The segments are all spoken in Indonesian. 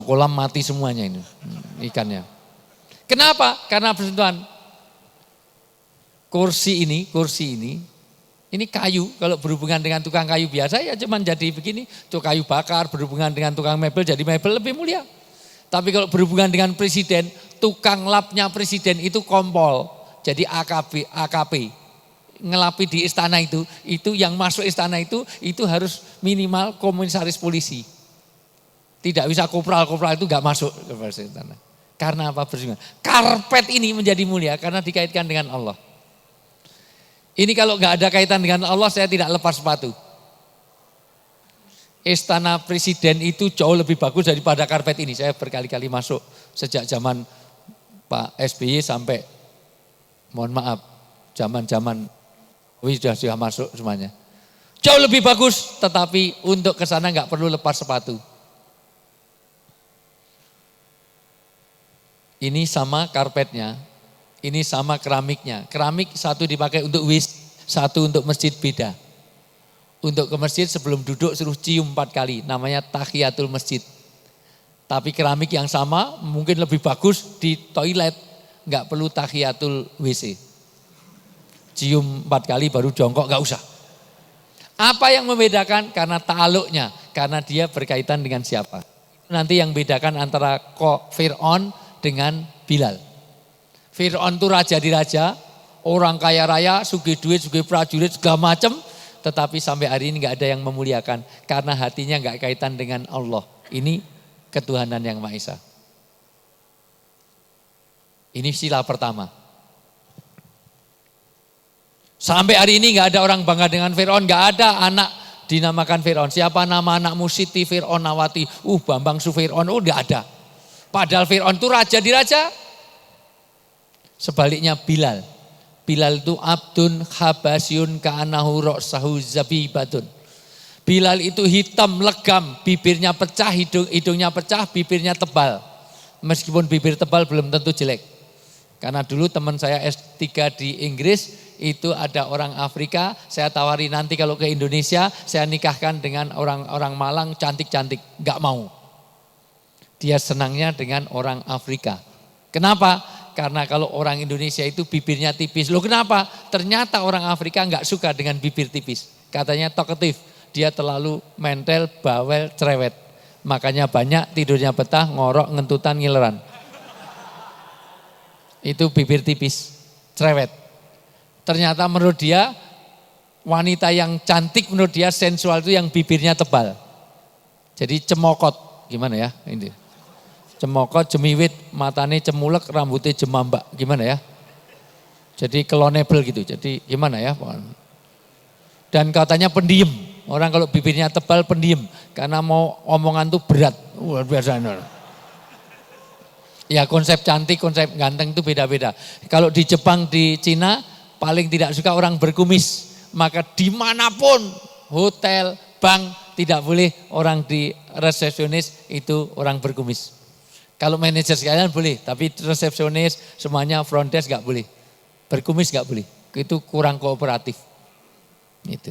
kolam mati semuanya ini ikannya. Kenapa? Karena bersentuhan. Kursi ini kayu, kalau berhubungan dengan tukang kayu biasa ya cuman jadi begini, tuh kayu bakar, berhubungan dengan tukang mebel jadi mebel lebih mulia. Tapi kalau berhubungan dengan presiden, tukang lapnya presiden itu kompol, jadi AKP, ngelapi di istana itu yang masuk istana itu harus minimal komisaris polisi. Tidak bisa kopral itu gak masuk ke istana. Karena apa? Bersinggungan. Karpet ini menjadi mulia karena dikaitkan dengan Allah. Ini kalau gak ada kaitan dengan Allah saya tidak lepas sepatu. Istana presiden itu jauh lebih bagus daripada karpet ini. Saya berkali-kali masuk sejak zaman Pak SBY sampai mohon maaf zaman sudah masuk semuanya. Jauh lebih bagus, tetapi untuk ke sana nggak perlu lepas sepatu. Ini sama karpetnya, ini sama keramiknya. Keramik satu dipakai untuk satu untuk masjid beda. Untuk ke masjid sebelum duduk suruh cium 4 kali, namanya tahiyatul masjid. Tapi keramik yang sama mungkin lebih bagus di toilet, nggak perlu tahiyatul WC. Cium 4 kali baru jongkok, nggak usah. Apa yang membedakan? Karena ta'aluknya, karena dia berkaitan dengan siapa. Nanti yang bedakan antara Fir'aun dengan Bilal. Fir'aun itu raja di raja, orang kaya raya, sugih duit, sugih prajurit, segala macam. Tetapi sampai hari ini nggak ada yang memuliakan. Karena hatinya nggak kaitan dengan Allah. Ini ketuhanan yang Maha Esa. Ini sila pertama. Sampai hari ini nggak ada orang bangga dengan Fir'aun, nggak ada anak dinamakan Fir'aun. Siapa nama anakmu? Siti Fir'aunawati. Bambang Su Fir'aun, nggak ada. Padahal Fir'aun itu raja di raja. Sebaliknya Bilal. Bilal itu abdun habasyun ka'anahu ra'sahu zabibatun. Bilal itu hitam, legam, bibirnya pecah, hidungnya pecah, bibirnya tebal. Meskipun bibir tebal belum tentu jelek. Karena dulu teman saya S3 di Inggris, itu ada orang Afrika, saya tawari nanti kalau ke Indonesia, saya nikahkan dengan orang Malang cantik-cantik, gak mau. Dia senangnya dengan orang Afrika. Kenapa? Karena kalau orang Indonesia itu bibirnya tipis. Loh kenapa? Ternyata orang Afrika gak suka dengan bibir tipis. Katanya talkative, dia terlalu mentel, bawel, cerewet. Makanya banyak tidurnya betah, ngorok, ngentutan, ngileran. Itu bibir tipis, cerewet. Ternyata menurut dia, wanita yang cantik menurut dia sensual itu yang bibirnya tebal. Jadi cemokot, gimana ya ini? Cemokot, jemiwit, matanya cemulek, rambutnya jemambak, gimana ya? Jadi kelonebel gitu, jadi gimana ya? Dan katanya pendiam, orang kalau bibirnya tebal pendiam, karena mau omongan tuh berat, luar biasa. Ya konsep cantik, konsep ganteng itu beda-beda. Kalau di Jepang, di Cina, paling tidak suka orang berkumis. Maka dimanapun, hotel, bank, tidak boleh orang di resepsionis itu orang berkumis. Kalau manajer sekalian boleh, tapi resepsionis semuanya front desk gak boleh. Berkumis gak boleh, itu kurang kooperatif. Itu.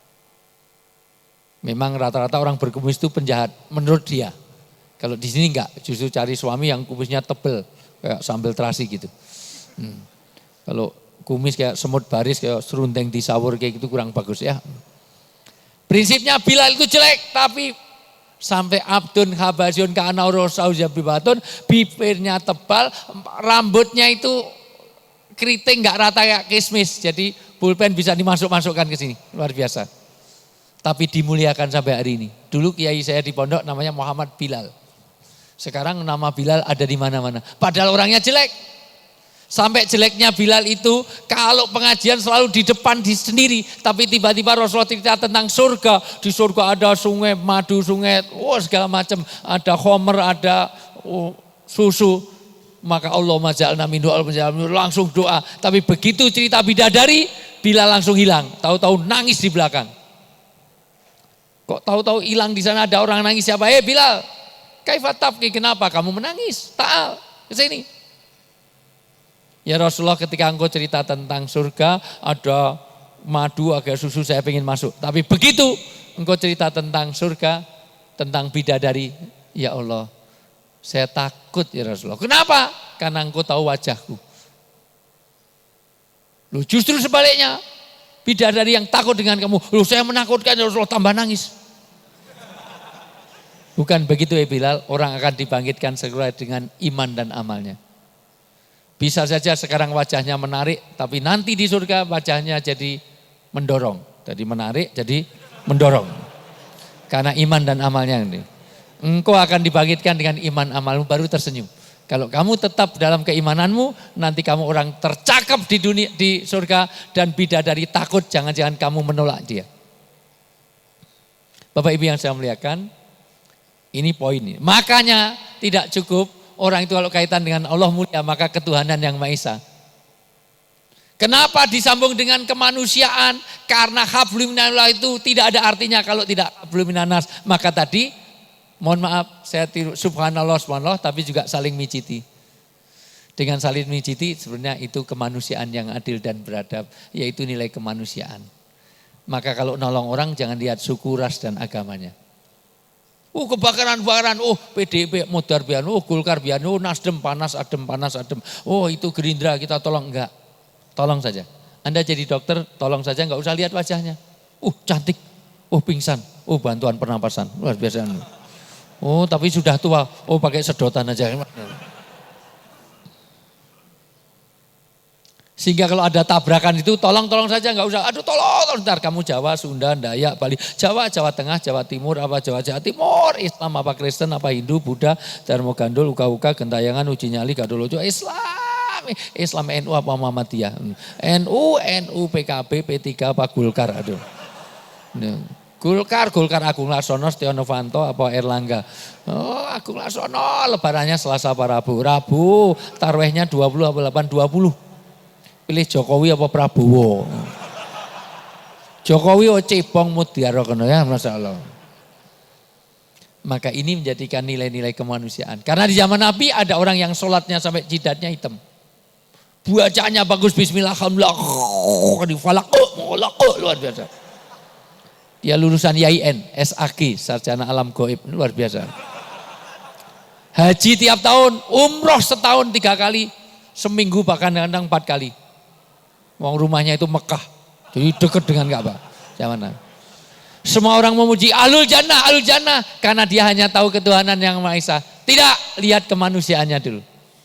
Memang rata-rata orang berkumis itu penjahat, menurut dia. Kalau di sini enggak, justru cari suami yang kumisnya tebel, kayak sambal terasi gitu. Kalau kumis kayak semut baris, kayak serundeng disawur kayak gitu kurang bagus ya. Prinsipnya Bilal itu jelek, tapi sampai abdun habasyun ka'anahu ra'sahu zabibatun, bibirnya tebal, rambutnya itu keriting enggak rata kayak kismis, jadi pulpen bisa dimasukkan ke sini, luar biasa. Tapi dimuliakan sampai hari ini. Dulu kiai saya di pondok namanya Muhammad Bilal. Sekarang nama Bilal ada di mana-mana. Padahal orangnya jelek. Sampai jeleknya Bilal itu kalau pengajian selalu di depan di sendiri. Tapi tiba-tiba Rasulullah cerita tentang surga. Di surga ada sungai madu, sungai segala macam. Ada khomer, ada susu. Maka Allah maja'alna min doa, langsung doa. Tapi begitu cerita bidadari, Bilal langsung hilang. Tahu-tahu nangis di belakang. Kok tahu-tahu hilang di sana ada orang nangis siapa? Bilal, kaifa tabki, kenapa kamu menangis? Ta'al, ke sini. Ya Rasulullah, ketika engkau cerita tentang surga, ada madu, ada susu, saya ingin masuk. Tapi begitu engkau cerita tentang surga, tentang bidadari, ya Allah, Saya takut ya Rasulullah. Kenapa? Karena engkau tahu wajahku. Loh, justru sebaliknya. Bidadari yang takut dengan kamu. Loh, saya menakutkan ya Rasulullah, tambah nangis. Bukan begitu ya Bilal, orang akan dibangkitkan segera dengan iman dan amalnya. Bisa saja sekarang wajahnya menarik, tapi nanti di surga wajahnya jadi mendorong. Jadi menarik, jadi mendorong. Karena iman dan amalnya ini. Engkau akan dibangkitkan dengan iman amalmu baru tersenyum. Kalau kamu tetap dalam keimananmu, nanti kamu orang tercakap di dunia, di surga, dan bidadari takut jangan-jangan kamu menolak dia. Bapak Ibu yang saya muliakan, ini poin ini. Makanya tidak cukup orang itu kalau kaitan dengan Allah mulia, maka ketuhanan yang Maha Esa. Kenapa disambung dengan kemanusiaan? Karena hablum minallah itu tidak ada artinya kalau tidak hablum minannas. Maka tadi, mohon maaf saya tiru subhanallah, tapi juga saling miciti. Dengan saling miciti sebenarnya itu kemanusiaan yang adil dan beradab, yaitu nilai kemanusiaan. Maka kalau nolong orang jangan lihat suku, ras dan agamanya. Kebakaran-bakaran, PDIP Modar bian, Golkar bian, Nasdem panas adem. Itu Gerindra kita tolong, enggak. Tolong saja. Anda jadi dokter, tolong saja enggak usah lihat wajahnya. Cantik, pingsan, bantuan pernapasan, luar biasa. Tapi sudah tua, pakai sedotan aja. Sehingga kalau ada tabrakan itu tolong saja, enggak usah. Aduh tolong, ntar kamu Jawa, Sunda, Dayak, Bali, Jawa Tengah, Jawa Timur, apa Jawa Timur, Islam apa Kristen apa Hindu, Buddha, Dharma Gandul, Uka-uka, Gentayangan, Uji Nyali, Gadolojo, Islam NU apa Muhammadiyah, NU, PKB, P3 apa Golkar, aduh. Golkar Agung Laksono, Setia Novanto apa Erlangga. Agung Laksono lebarannya Selasa apa Rabu, tarwehnya 20 apa 20. Pilih Jokowi apa Prabowo. Jokowi cebong mutiara kono ya, masyaallah. Maka ini menjadikan nilai-nilai kemanusiaan. Karena di zaman Nabi ada orang yang sholatnya sampai jidatnya hitam. Bacaannya bagus, bismillah, alhamdulillah, luar biasa. Dia lulusan YIN, SAG, Sarjana Alam Gaib, luar biasa. Haji tiap tahun, umroh setahun 3 kali, seminggu bahkan kadang 4 kali. Wong rumahnya itu Mekah, jadi dekat dengan Ka'bah. Zaman Nabi. Semua orang memuji Ahlul Jannah, karena dia hanya tahu ketuhanan yang Maha Esa. Tidak, lihat kemanusiaannya dulu.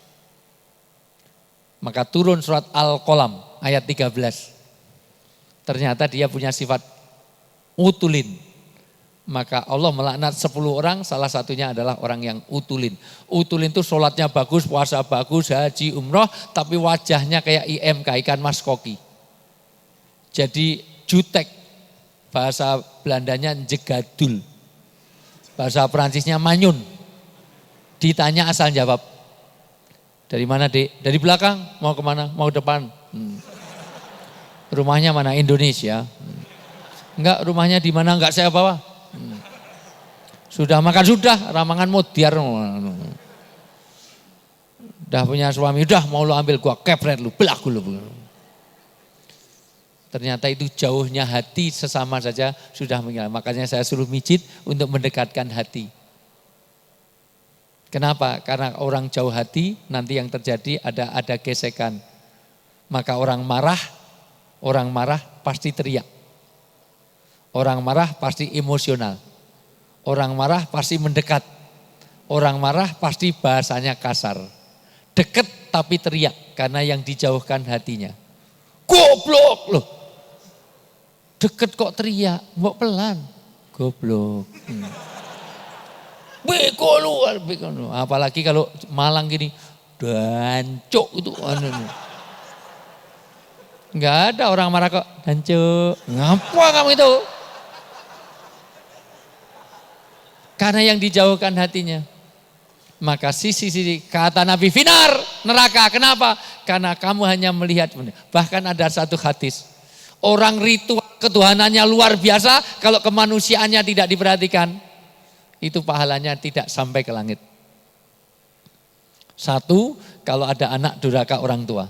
Maka turun surat Al-Qalam ayat 13. Ternyata dia punya sifat utulin. Maka Allah melaknat 10 orang, salah satunya adalah orang yang utulin. Utulin itu sholatnya bagus, puasa bagus, haji, umroh, tapi wajahnya kayak IMK, ikan mas koki. Jadi jutek, bahasa Belandanya jegadul, bahasa Perancisnya manyun. Ditanya asal jawab. Dari mana Dek? Dari belakang, mau kemana? Mau depan. Rumahnya mana? Indonesia. Enggak, rumahnya di mana? Enggak saya bawa. Sudah makan? Sudah, ramangan modiar. Udah punya suami, udah mau lu ambil gua kepret lu, belaku lu. Ternyata itu jauhnya hati sesama saja sudah mengira. Makanya saya suruh mijit untuk mendekatkan hati. Kenapa? Karena orang jauh hati nanti yang terjadi ada gesekan. Maka orang marah pasti teriak. Orang marah pasti emosional. Orang marah pasti mendekat. Orang marah pasti bahasanya kasar. Deket tapi teriak karena yang dijauhkan hatinya. Goblok loh. Deket kok teriak, mbok pelan. Goblok. Beko lu. Apalagi kalau Malang gini, dancuk itu. Enggak ada orang marah kok, dancuk. Ngapa kamu itu? Karena yang dijauhkan hatinya. Maka sisi kata Nabi Finar, neraka. Kenapa? Karena kamu hanya melihat. Bahkan ada satu hadis. Orang ritual ketuhanannya luar biasa, kalau kemanusiaannya tidak diperhatikan, itu pahalanya tidak sampai ke langit. 1, kalau ada anak durhaka orang tua.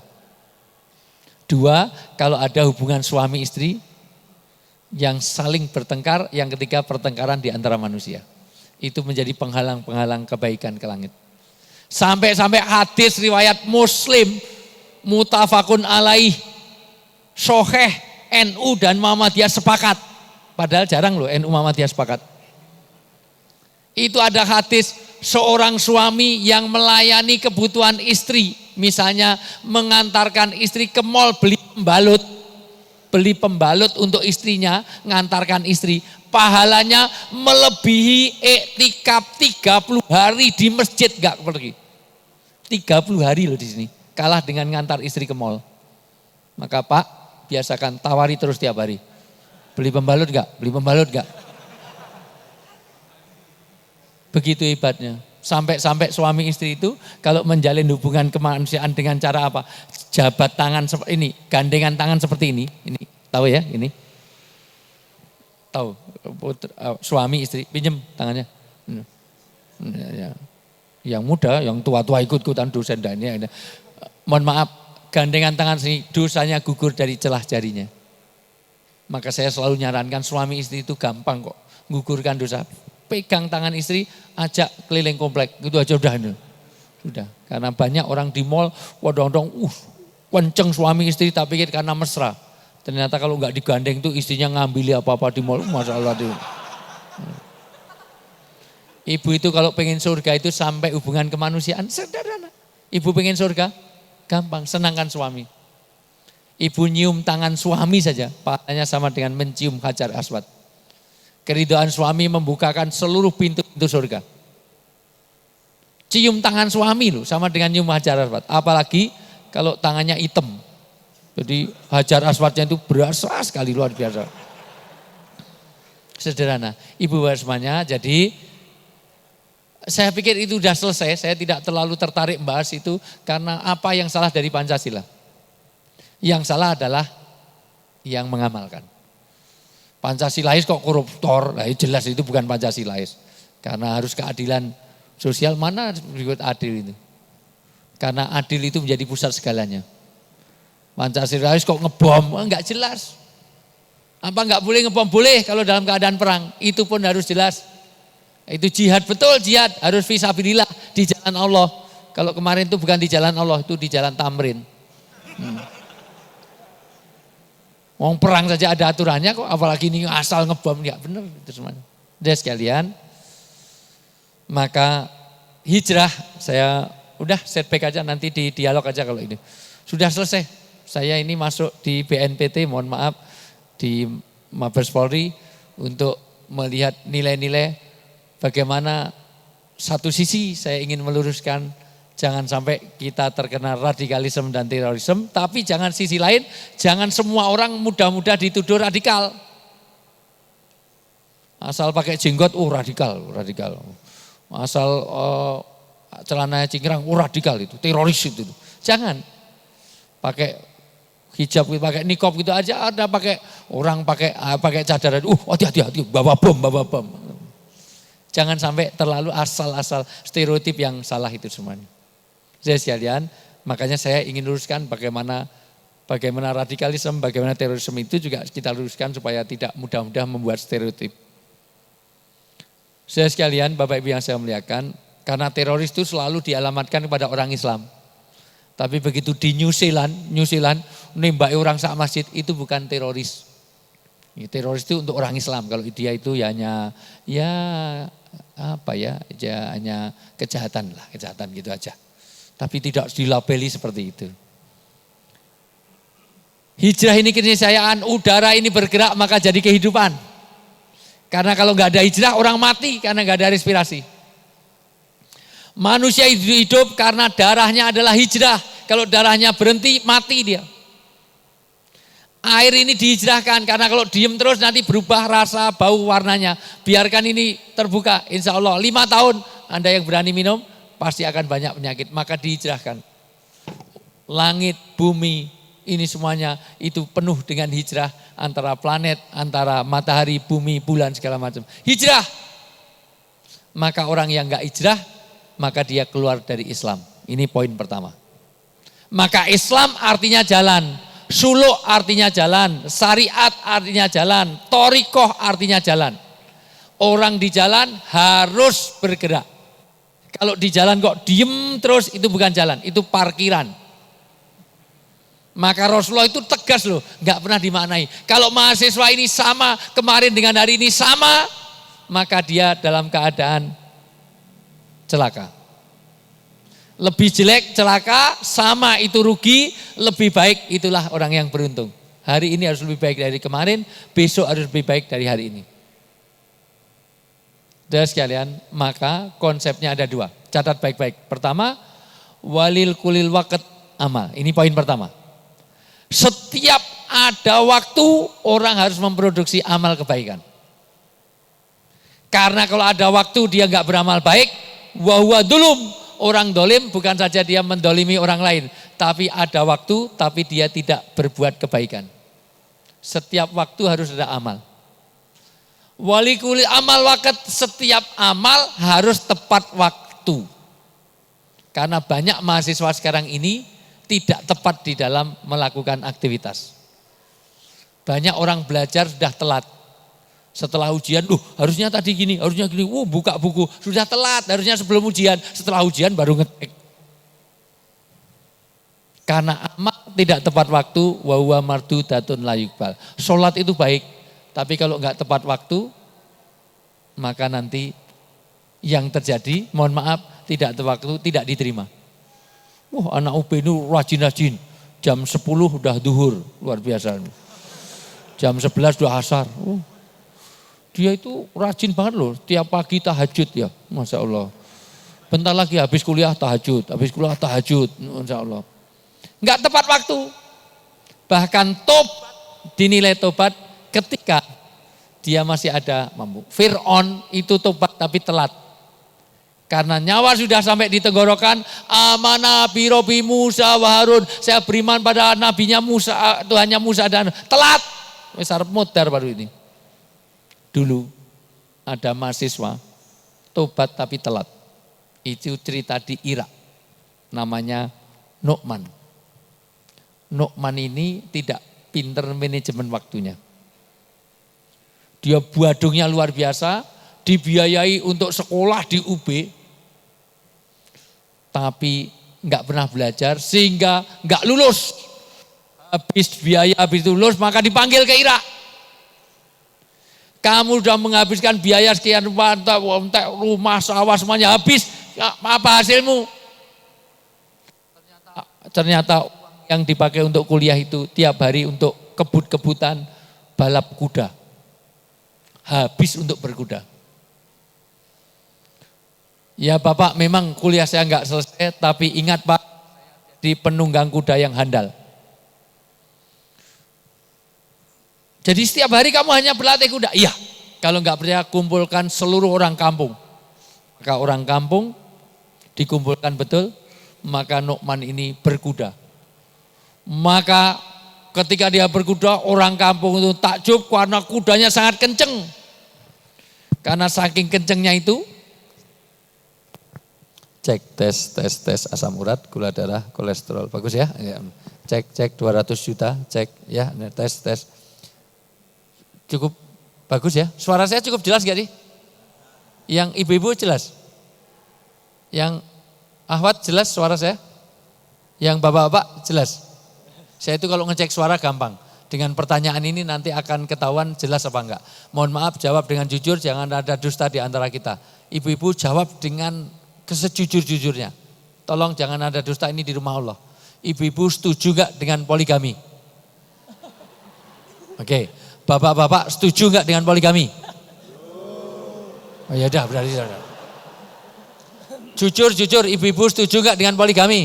2, kalau ada hubungan suami istri yang saling bertengkar. Yang ketiga, pertengkaran di antara manusia. Itu menjadi penghalang-penghalang kebaikan ke langit. Sampai-sampai hadis riwayat Muslim mutafakun alaih, Soheh, NU dan Muhammadiyah sepakat. Padahal jarang loh NU Muhammadiyah sepakat. Itu ada hadis seorang suami yang melayani kebutuhan istri. Misalnya mengantarkan istri ke mall beli pembalut untuk istrinya, ngantarkan istri. Pahalanya melebihi iktikaf 30 hari di masjid gak pergi. 30 hari loh di sini. Kalah dengan ngantar istri ke mall. Maka Pak, biasakan tawari terus tiap hari. Beli pembalut gak? Beli pembalut gak? Begitu hebatnya. Sampai suami istri itu kalau menjalin hubungan kemanusiaan dengan cara apa? Jabat tangan seperti ini, gandengan tangan seperti ini. Ini tahu ya, ini. Tahu, suami istri pinjem tangannya. Yang muda, yang tua-tua ikut-ikutan dosen dan ini. Mohon maaf, gandengan tangan sini dosanya gugur dari celah jarinya. Maka saya selalu nyarankan suami istri itu gampang kok gugurkan dosa. Pegang tangan istri, ajak keliling komplek, gitu aja udah. Sudah, karena banyak orang di mall, wadong-wadong, kenceng suami istri tak pikir karena mesra. Ternyata kalau nggak digandeng tuh istrinya ngambil apa-apa di mall, masalah itu. Ibu itu kalau pengen surga itu sampai hubungan kemanusiaan sederhana. Ibu pengen surga, gampang, senangkan suami. Ibu nyium tangan suami saja, pahalanya sama dengan mencium Hajar Aswad. Keridhaan suami membukakan seluruh pintu-pintu surga. Cium tangan suami loh, sama dengan nyium Hajar Aswad. Apalagi kalau tangannya hitam. Jadi Hajar Aswadnya itu berasa sekali, luar biasa. Sederhana. Ibu semuanya, jadi saya pikir itu sudah selesai. Saya tidak terlalu tertarik membahas itu karena apa yang salah dari Pancasila. Yang salah adalah yang mengamalkan. Pancasilais kok koruptor, nah jelas itu bukan Pancasilais. Karena harus keadilan sosial, mana berikut adil itu. Karena adil itu menjadi pusat segalanya. Pancasilais kok ngebom, enggak jelas. Apa enggak boleh ngebom? Boleh kalau dalam keadaan perang, itu pun harus jelas. Itu jihad, betul jihad, harus fisabilillah di jalan Allah. Kalau kemarin itu bukan di jalan Allah, itu di jalan Tamrin. Wong perang saja ada aturannya kok, apalagi ini asal ngebom, ya benar itu semuanya. Jadi sekalian, maka hijrah saya udah setback aja, nanti di dialog aja kalau ini. Sudah selesai, saya ini masuk di BNPT, mohon maaf, di Mabes Polri untuk melihat nilai-nilai bagaimana satu sisi saya ingin meluruskan jangan sampai kita terkena radikalisme dan terorisme, tapi jangan sisi lain, jangan semua orang mudah-mudah dituduh radikal. Asal pakai jenggot, radikal. Asal celananya cingkrang, radikal itu, teroris itu. Jangan. Pakai hijab, pakai nikop gitu aja ada, pakai orang pakai cadar, hati-hati, bawa bom. Jangan sampai terlalu asal-asal stereotip yang salah itu semuanya. Jadi sekalian, makanya saya ingin luruskan bagaimana radikalisme, bagaimana terorisme itu juga kita luruskan supaya tidak mudah-mudah membuat stereotip. Saya sekalian, Bapak Ibu yang saya muliakan, karena teroris itu selalu dialamatkan kepada orang Islam. Tapi begitu di New Zealand nembaki orang sak masjid itu bukan teroris. Teroris itu untuk orang Islam, kalau dia itu hanya hanya kejahatan gitu aja. Tapi tidak dilabeli seperti itu. Hijrah ini keniscayaan, udara ini bergerak maka jadi kehidupan. Karena kalau nggak ada hijrah orang mati karena nggak ada respirasi. Manusia hidup karena darahnya adalah hijrah. Kalau darahnya berhenti mati dia. Air ini dihijrahkan karena kalau diem terus nanti berubah rasa, bau, warnanya. Biarkan ini terbuka, insya Allah 5 tahun Anda yang berani minum pasti akan banyak penyakit, maka dihijrahkan. Langit, bumi, ini semuanya itu penuh dengan hijrah antara planet, antara matahari, bumi, bulan, segala macam. Hijrah. Maka orang yang enggak hijrah, maka dia keluar dari Islam. Ini poin pertama. Maka Islam artinya jalan. Suluk artinya jalan, syariat artinya jalan, thorikoh artinya jalan. Orang di jalan harus bergerak. Kalau di jalan kok diem terus, itu bukan jalan, itu parkiran. Maka Rasulullah itu tegas loh, nggak pernah dimaknai. Kalau mahasiswa ini sama, kemarin dengan hari ini sama, maka dia dalam keadaan celaka. Lebih jelek celaka, sama itu rugi, lebih baik itulah orang yang beruntung. Hari ini harus lebih baik dari kemarin, besok harus lebih baik dari hari ini. Saudara sekalian, maka konsepnya ada dua. Catat baik-baik. Pertama, walil kulil waqt amal. Ini poin pertama. Setiap ada waktu orang harus memproduksi amal kebaikan. Karena kalau ada waktu dia nggak beramal baik, wahuwa dulum. Orang dolim bukan saja dia mendolimi orang lain, tapi ada waktu tapi dia tidak berbuat kebaikan. Setiap waktu harus ada amal. Walikuli amal wakat, setiap amal harus tepat waktu. Karena banyak mahasiswa sekarang ini tidak tepat di dalam melakukan aktivitas. Banyak orang belajar sudah telat. Setelah ujian, harusnya tadi gini, harusnya gini, buka buku, sudah telat, harusnya sebelum ujian, setelah ujian baru ngetik. Karena amal tidak tepat waktu, wa huwa mardudatun la yuqbal. Salat itu baik, tapi kalau enggak tepat waktu, maka nanti yang terjadi, mohon maaf, tidak tepat waktu, tidak diterima. Anak UB ini rajin-rajin, jam 10 udah duhur, luar biasa. Jam 11 udah asar. Dia itu rajin banget loh, tiap pagi tahajud ya, Masya Allah. Bentar lagi habis kuliah tahajud, Masya Allah. Enggak tepat waktu. Bahkan dinilai tobat ketika dia masih ada mampu. Fir'aun itu tobat tapi telat. Karena nyawa sudah sampai di tenggorokan, amanah bi Rabbi Musa wa Harun. Saya beriman pada nabinya Musa, Tuhannya Musa dan telat. Wis arep modar baru ini. Dulu ada mahasiswa tobat tapi telat. Itu cerita di Irak. Namanya Nu'man. Nu'man ini tidak pinter manajemen waktunya. Dia buadungnya luar biasa, dibiayai untuk sekolah di UB, tapi nggak pernah belajar sehingga nggak lulus. Habis biaya, habis lulus maka dipanggil ke Irak. Kamu sudah menghabiskan biaya sekian rumah, sawah semuanya habis, apa hasilmu? Ternyata yang dipakai untuk kuliah itu tiap hari untuk kebut-kebutan balap kuda. Habis untuk berkuda. Ya Bapak, memang kuliah saya enggak selesai, tapi ingat Pak, di penunggang kuda yang handal. Jadi setiap hari kamu hanya berlatih kuda? Iya. Kalau enggak percaya, kumpulkan seluruh orang kampung. Maka orang kampung dikumpulkan betul, maka Nu'man ini berkuda. Maka ketika dia berkuda, orang kampung itu takjub karena kudanya sangat kenceng. Karena saking kencengnya itu, cek tes asam urat, gula darah, kolesterol, bagus ya. Cek 200 juta, cek ya, tes. Cukup bagus ya. Suara saya cukup jelas gak sih? Yang ibu-ibu jelas? Yang Ahwat jelas suara saya? Yang bapak-bapak jelas? Saya itu kalau ngecek suara gampang. Dengan pertanyaan ini nanti akan ketahuan jelas apa enggak. Mohon maaf, jawab dengan jujur, jangan ada dusta di antara kita. Ibu-ibu jawab dengan sejujur-jujurnya. Tolong jangan ada dusta, ini di rumah Allah. Ibu-ibu setuju enggak dengan poligami? Oke. Bapak-bapak setuju enggak dengan poligami? Oh ya udah, berarti sudah. Jujur, ibu-ibu setuju enggak dengan poligami?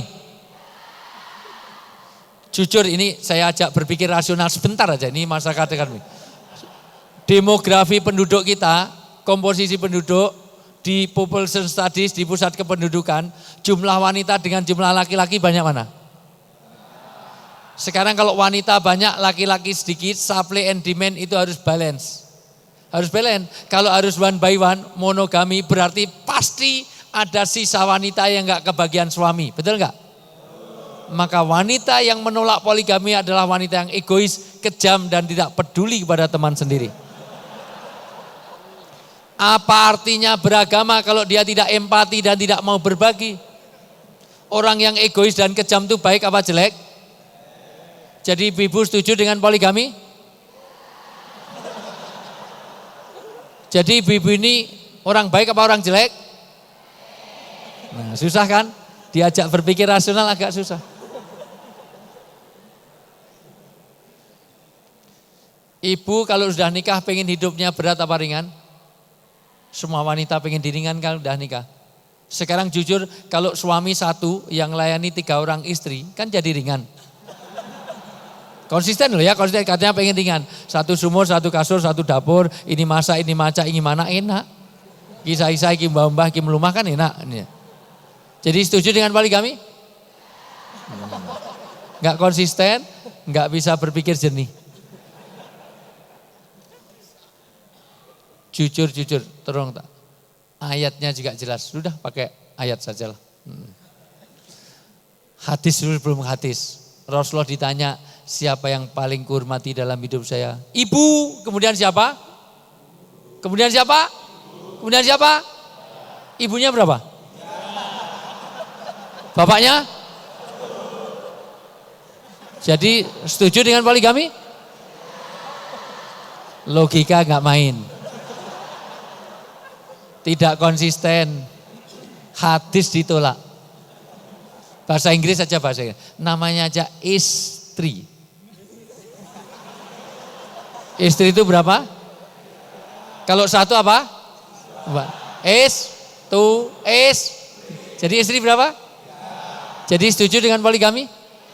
Jujur, ini saya ajak berpikir rasional sebentar aja, ini masyarakat kami. Demografi penduduk kita, komposisi penduduk di population studies, di pusat kependudukan, jumlah wanita dengan jumlah laki-laki banyak mana? Sekarang kalau wanita banyak, laki-laki sedikit, supply and demand itu harus balance. Harus balance. Kalau harus one by one, monogami berarti pasti ada sisa wanita yang enggak kebagian suami, betul enggak? Maka wanita yang menolak poligami adalah wanita yang egois, kejam dan tidak peduli kepada teman sendiri. Apa artinya beragama kalau dia tidak empati dan tidak mau berbagi? Orang yang egois dan kejam itu baik apa jelek? Jadi ibu setuju dengan poligami? Jadi ibu ini orang baik apa orang jelek? Nah, susah kan? Diajak berpikir rasional agak susah. Ibu kalau sudah nikah pengen hidupnya berat apa ringan? Semua wanita pengen diringan kalau sudah nikah. Sekarang jujur kalau suami satu yang layani 3 orang istri kan jadi ringan. Konsisten loh ya, konsisten katanya pengen ringan. 1 sumur, 1 kasur, 1 dapur, ini masak, ini maca, ini mana enak. Kisah-kisah, ini mbah-mbah, ini melumah kan enak. Jadi setuju dengan poligami? Enggak konsisten, enggak bisa berpikir jernih. Jujur, terang tak. Ayatnya juga jelas, sudah pakai ayat sajalah. Hadis dulu belum hadis. Rasulullah ditanya, siapa yang paling kuhormati dalam hidup saya? Ibu, kemudian siapa? Kemudian siapa? Kemudian siapa? Ibunya berapa? Bapaknya? Jadi setuju dengan poligami? Logika nggak main. Tidak konsisten. Hadis ditolak. Bahasa Inggris saja bahasa Inggris. Namanya aja istri. Istri itu berapa? Kalau satu apa? Jadi istri berapa? Jadi setuju dengan poligami?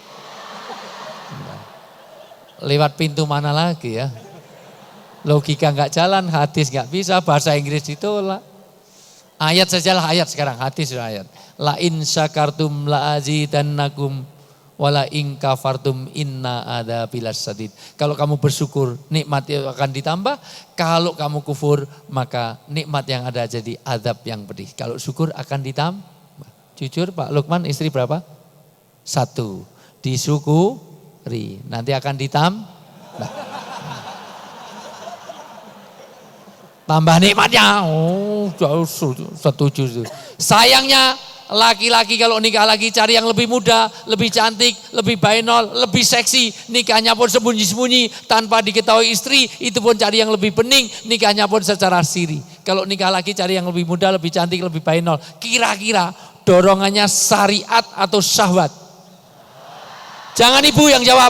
Lewat pintu mana lagi ya? Logika nggak jalan, hadis nggak bisa, bahasa Inggris ditolak. Ayat sajalah ayat sekarang, hadis sudah ayat. La in syakartum la azidannakum wala in kafartum inna adzabilas sadid. Kalau kamu bersyukur, nikmat itu akan ditambah. Kalau kamu kufur, maka nikmat yang ada jadi azab yang pedih. Kalau syukur akan ditambah. Jujur Pak Lukman, istri berapa? 1. Disyukuri, nanti akan ditambah. Tambah nikmatnya, setuju. Sayangnya laki-laki kalau nikah lagi cari yang lebih muda, lebih cantik, lebih bainol, lebih seksi. Nikahnya pun sembunyi-sembunyi tanpa diketahui istri, itu pun cari yang lebih bening, nikahnya pun secara siri. Kalau nikah lagi cari yang lebih muda, lebih cantik, lebih bainol. Kira-kira dorongannya syariat atau syahwat? Jangan ibu yang jawab.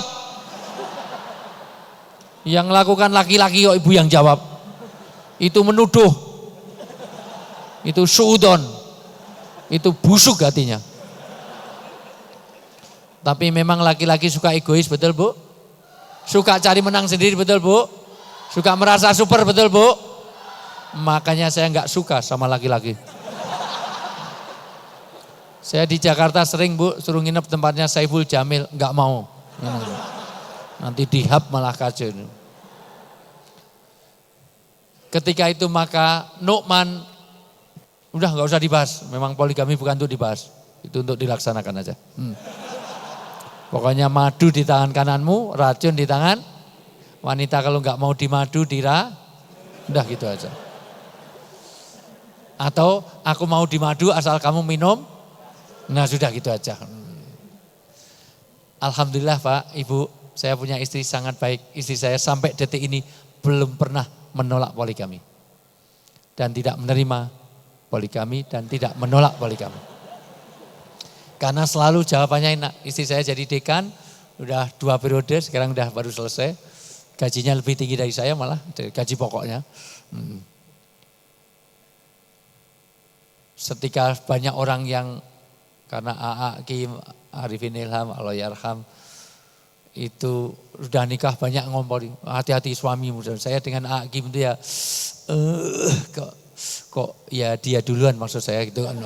Yang lakukan laki-laki kok ibu yang jawab. Itu menuduh, itu suudon, itu busuk hatinya. Tapi memang laki-laki suka egois, betul Bu? Suka cari menang sendiri, betul Bu? Suka merasa super, betul Bu? Makanya saya nggak suka sama laki-laki. Saya di Jakarta sering Bu, suruh nginep tempatnya Saiful Jamil, nggak mau. Nanti dihap malah kacau. Ketika itu maka Nu'man, udah nggak usah dibahas, memang poligami bukan untuk dibahas, itu untuk dilaksanakan aja. Pokoknya madu di tangan kananmu, racun di tangan wanita. Kalau nggak mau dimadu udah gitu aja. Atau aku mau dimadu asal kamu minum, nah sudah gitu aja. Alhamdulillah Pak, Ibu, saya punya istri sangat baik. Istri saya sampai detik ini belum pernah menolak poligami dan tidak menerima poligami dan tidak menolak poligami. Karena selalu jawabannya enak. Istri saya jadi dekan, udah 2 periode, sekarang udah baru selesai. Gajinya lebih tinggi dari saya malah, gaji pokoknya. Setika banyak orang yang karena AA Kim, Arifin Ilham, Allahyarham, itu sudah nikah banyak ngompori, hati-hati suamimu. Saya dengan Hakim itu ya, kok ya dia duluan maksud saya gitu kan.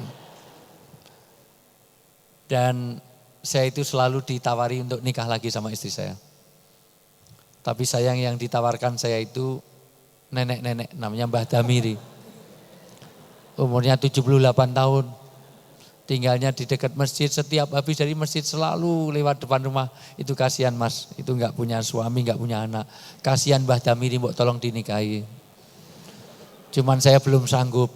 Dan saya itu selalu ditawari untuk nikah lagi sama istri saya. Tapi sayang yang ditawarkan saya itu nenek-nenek, namanya Mbah Damiri. Umurnya 78 tahun. Tinggalnya di dekat masjid, setiap habis dari masjid selalu lewat depan rumah. Itu kasihan Mas, itu enggak punya suami, enggak punya anak. Kasihan Mbah Damiri, mbok tolong dinikahi. Cuman saya belum sanggup.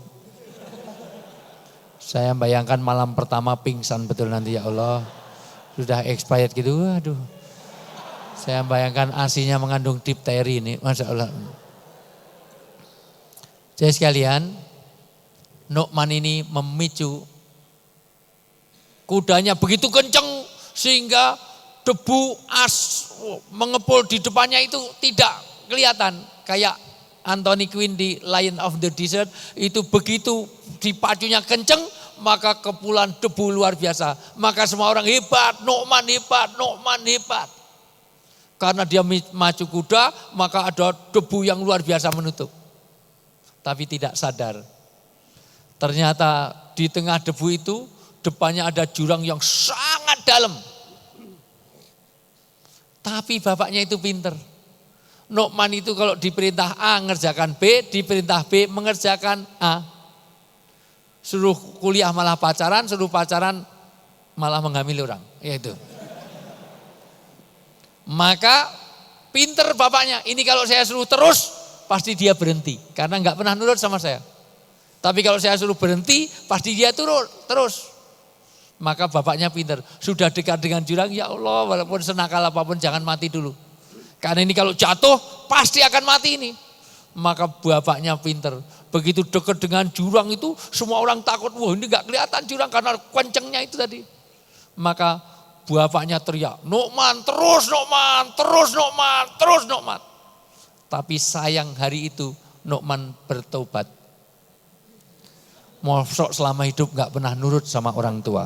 Saya bayangkan malam pertama pingsan betul nanti ya Allah. Sudah expired gitu, waduh. Saya bayangkan ASI-nya mengandung diphtheria ini, Masya Allah. Jadi sekalian, Nu'man ini memicu kudanya begitu kenceng sehingga debu as mengepul di depannya itu tidak kelihatan. Kayak Anthony Quinn di Lion of the Desert itu begitu dipacunya kenceng maka kepulan debu luar biasa. Maka semua orang hebat, Nu'man hebat, Nu'man hebat. Karena dia maju kuda maka ada debu yang luar biasa menutup. Tapi tidak sadar. Ternyata di tengah debu itu depannya ada jurang yang sangat dalam. Tapi bapaknya itu pinter. Nu'man itu kalau diperintah A mengerjakan B, diperintah B mengerjakan A. Suruh kuliah malah pacaran, suruh pacaran malah menghamili orang. Ya itu. Maka pinter bapaknya. Ini kalau saya suruh terus pasti dia berhenti. Karena enggak pernah nurut sama saya. Tapi kalau saya suruh berhenti pasti dia turun terus. Maka bapaknya pinter, sudah dekat dengan jurang, ya Allah walaupun senakal apapun jangan mati dulu. Karena ini kalau jatuh pasti akan mati ini. Maka bapaknya pinter, begitu dekat dengan jurang itu semua orang takut, wah ini gak kelihatan jurang karena kencengnya itu tadi. Maka bapaknya teriak, Nu'man terus Nu'man, terus Nu'man, terus Nu'man. Tapi sayang hari itu Nu'man bertobat. Mosok selama hidup gak pernah nurut sama orang tua.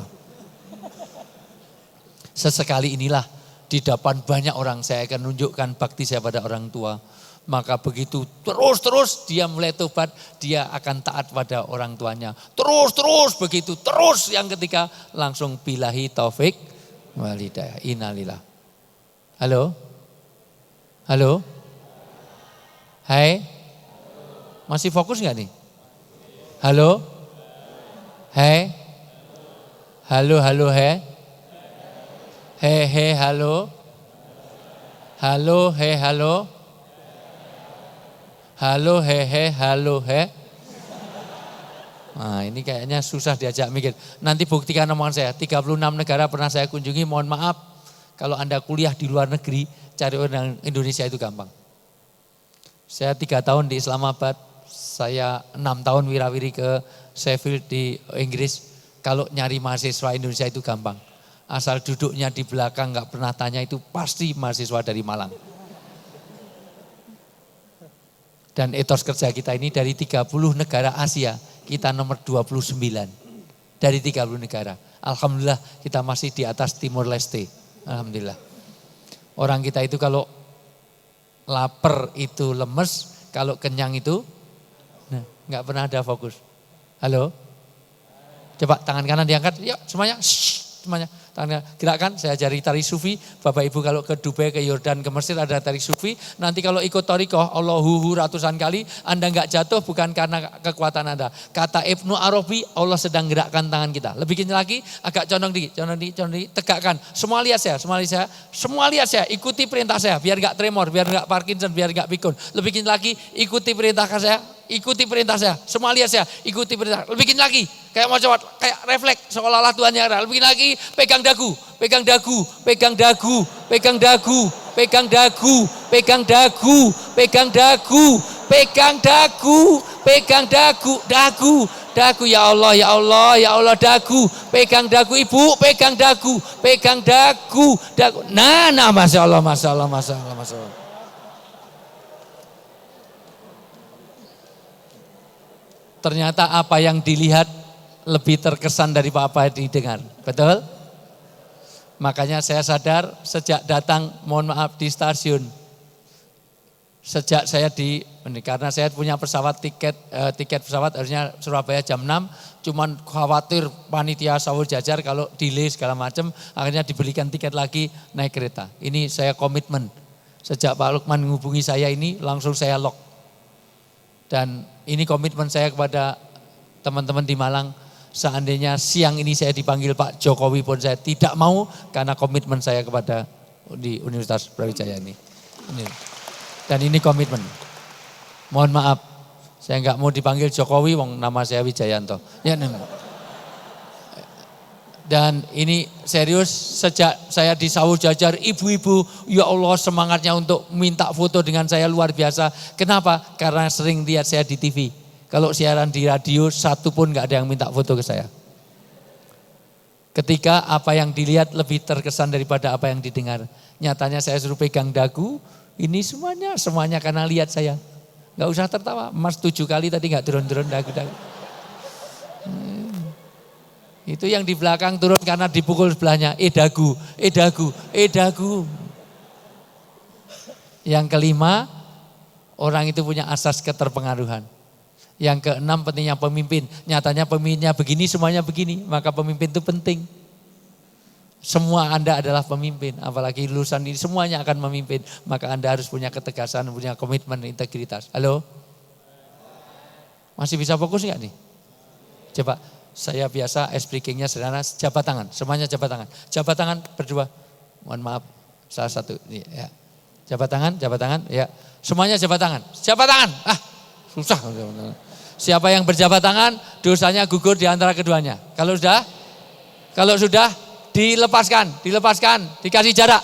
Sesekali inilah di depan banyak orang saya akan menunjukkan bakti saya pada orang tua. Maka begitu terus dia mulai tobat, dia akan taat pada orang tuanya. Terus begitu, terus yang ketika langsung billahi taufik walhidayah. Innalillah. Halo? Halo? Hai? Masih fokus gak nih? Halo? Hai? Halo, hai? He, halo. Halo, he, halo. Halo, he, halo, he. Nah ini kayaknya susah diajak mikir. Nanti buktikan omongan saya, 36 negara pernah saya kunjungi, mohon maaf. Kalau Anda kuliah di luar negeri, cari orang Indonesia itu gampang. Saya 3 tahun di Islamabad, saya 6 tahun wirawiri ke Sheffield di Inggris. Kalau nyari mahasiswa Indonesia itu gampang. Asal duduknya di belakang gak pernah tanya itu pasti mahasiswa dari Malang. Dan etos kerja kita ini dari 30 negara Asia, kita nomor 29 dari 30 negara. Alhamdulillah kita masih di atas Timur Leste. Alhamdulillah. Orang kita itu kalau lapar itu lemes, kalau kenyang itu gak pernah ada fokus. Halo? Coba tangan kanan diangkat, yuk semuanya. Semuanya. Gerakan, saya ajari tari sufi. Bapak Ibu kalau ke Dubai, ke Yordan, ke Mesir ada tari sufi. Nanti kalau ikut thariqah, Allahu ratusan kali, Anda enggak jatuh bukan karena kekuatan Anda. Kata Ibnu Arabi, Allah sedang gerakkan tangan kita. Lebih kencang lagi, agak condong dikit, tegakkan. Semua lihat saya, ikuti perintah saya. Biar enggak tremor, biar enggak Parkinson, biar enggak pikun. Lebih kencang lagi, ikuti perintah saya. Semua lihat saya, ikuti perintah. Lebih kencang lagi, kayak mau coba, kayak refleks, seolah-olah Tuhan yang ada. Lebih kencang lagi, pegang dagu, pegang dagu, pegang dagu, pegang dagu, pegang dagu, pegang dagu, pegang dagu, pegang dagu, pegang dagu, dagu, ya Allah, ya Allah, ya Allah, dagu, pegang dagu ibu, pegang dagu, dagu. Nah, masya Allah, masya Allah, masya Allah, masya Allah. Ternyata apa yang dilihat lebih terkesan dari apa yang didengar. Betul? Makanya saya sadar sejak datang, mohon maaf di stasiun. Sejak saya karena saya punya tiket pesawat harusnya Surabaya jam 6. Cuman khawatir panitia sahur jajar kalau delay segala macam. Akhirnya dibelikan tiket lagi naik kereta. Ini saya komitmen. Sejak Pak Lukman menghubungi saya ini langsung saya lock. Dan ini komitmen saya kepada teman-teman di Malang. Seandainya siang ini saya dipanggil Pak Jokowi pun saya tidak mau karena komitmen saya kepada di Universitas Brawijaya ini. Dan ini komitmen. Mohon maaf, Saya nggak mau dipanggil Jokowi, wong nama saya Wijayanto. Ya, dan ini serius, sejak saya di Sawur Jajar, ibu-ibu ya Allah semangatnya untuk minta foto dengan saya luar biasa. Kenapa? Karena sering lihat saya di TV. Kalau siaran di radio, satu pun nggak ada yang minta foto ke saya. Ketika apa yang dilihat lebih terkesan daripada apa yang didengar. Nyatanya saya suruh pegang dagu, ini semuanya karena lihat saya. Nggak usah tertawa, Mas 7 kali tadi nggak turun-turun dagu-dagu. Itu yang di belakang turun karena dipukul sebelahnya. Dagu. Yang kelima, orang itu punya asas keterpengaruhan. Yang keenam, pentingnya pemimpin. Nyatanya pemimpinnya begini, semuanya begini. Maka pemimpin itu penting. Semua Anda adalah pemimpin. Apalagi lulusan ini semuanya akan memimpin. Maka Anda harus punya ketegasan, punya komitmen, integritas. Halo? Masih bisa fokus nggak nih? Coba. Saya biasa speakingnya sederhana, jabat tangan, semuanya jabat tangan. Jabat tangan berdua, mohon maaf, salah satu. Ya. Jabat tangan, ya. Semuanya jabat tangan, susah. Siapa yang berjabat tangan, dosanya gugur di antara keduanya. Kalau sudah, dilepaskan, dikasih jarak.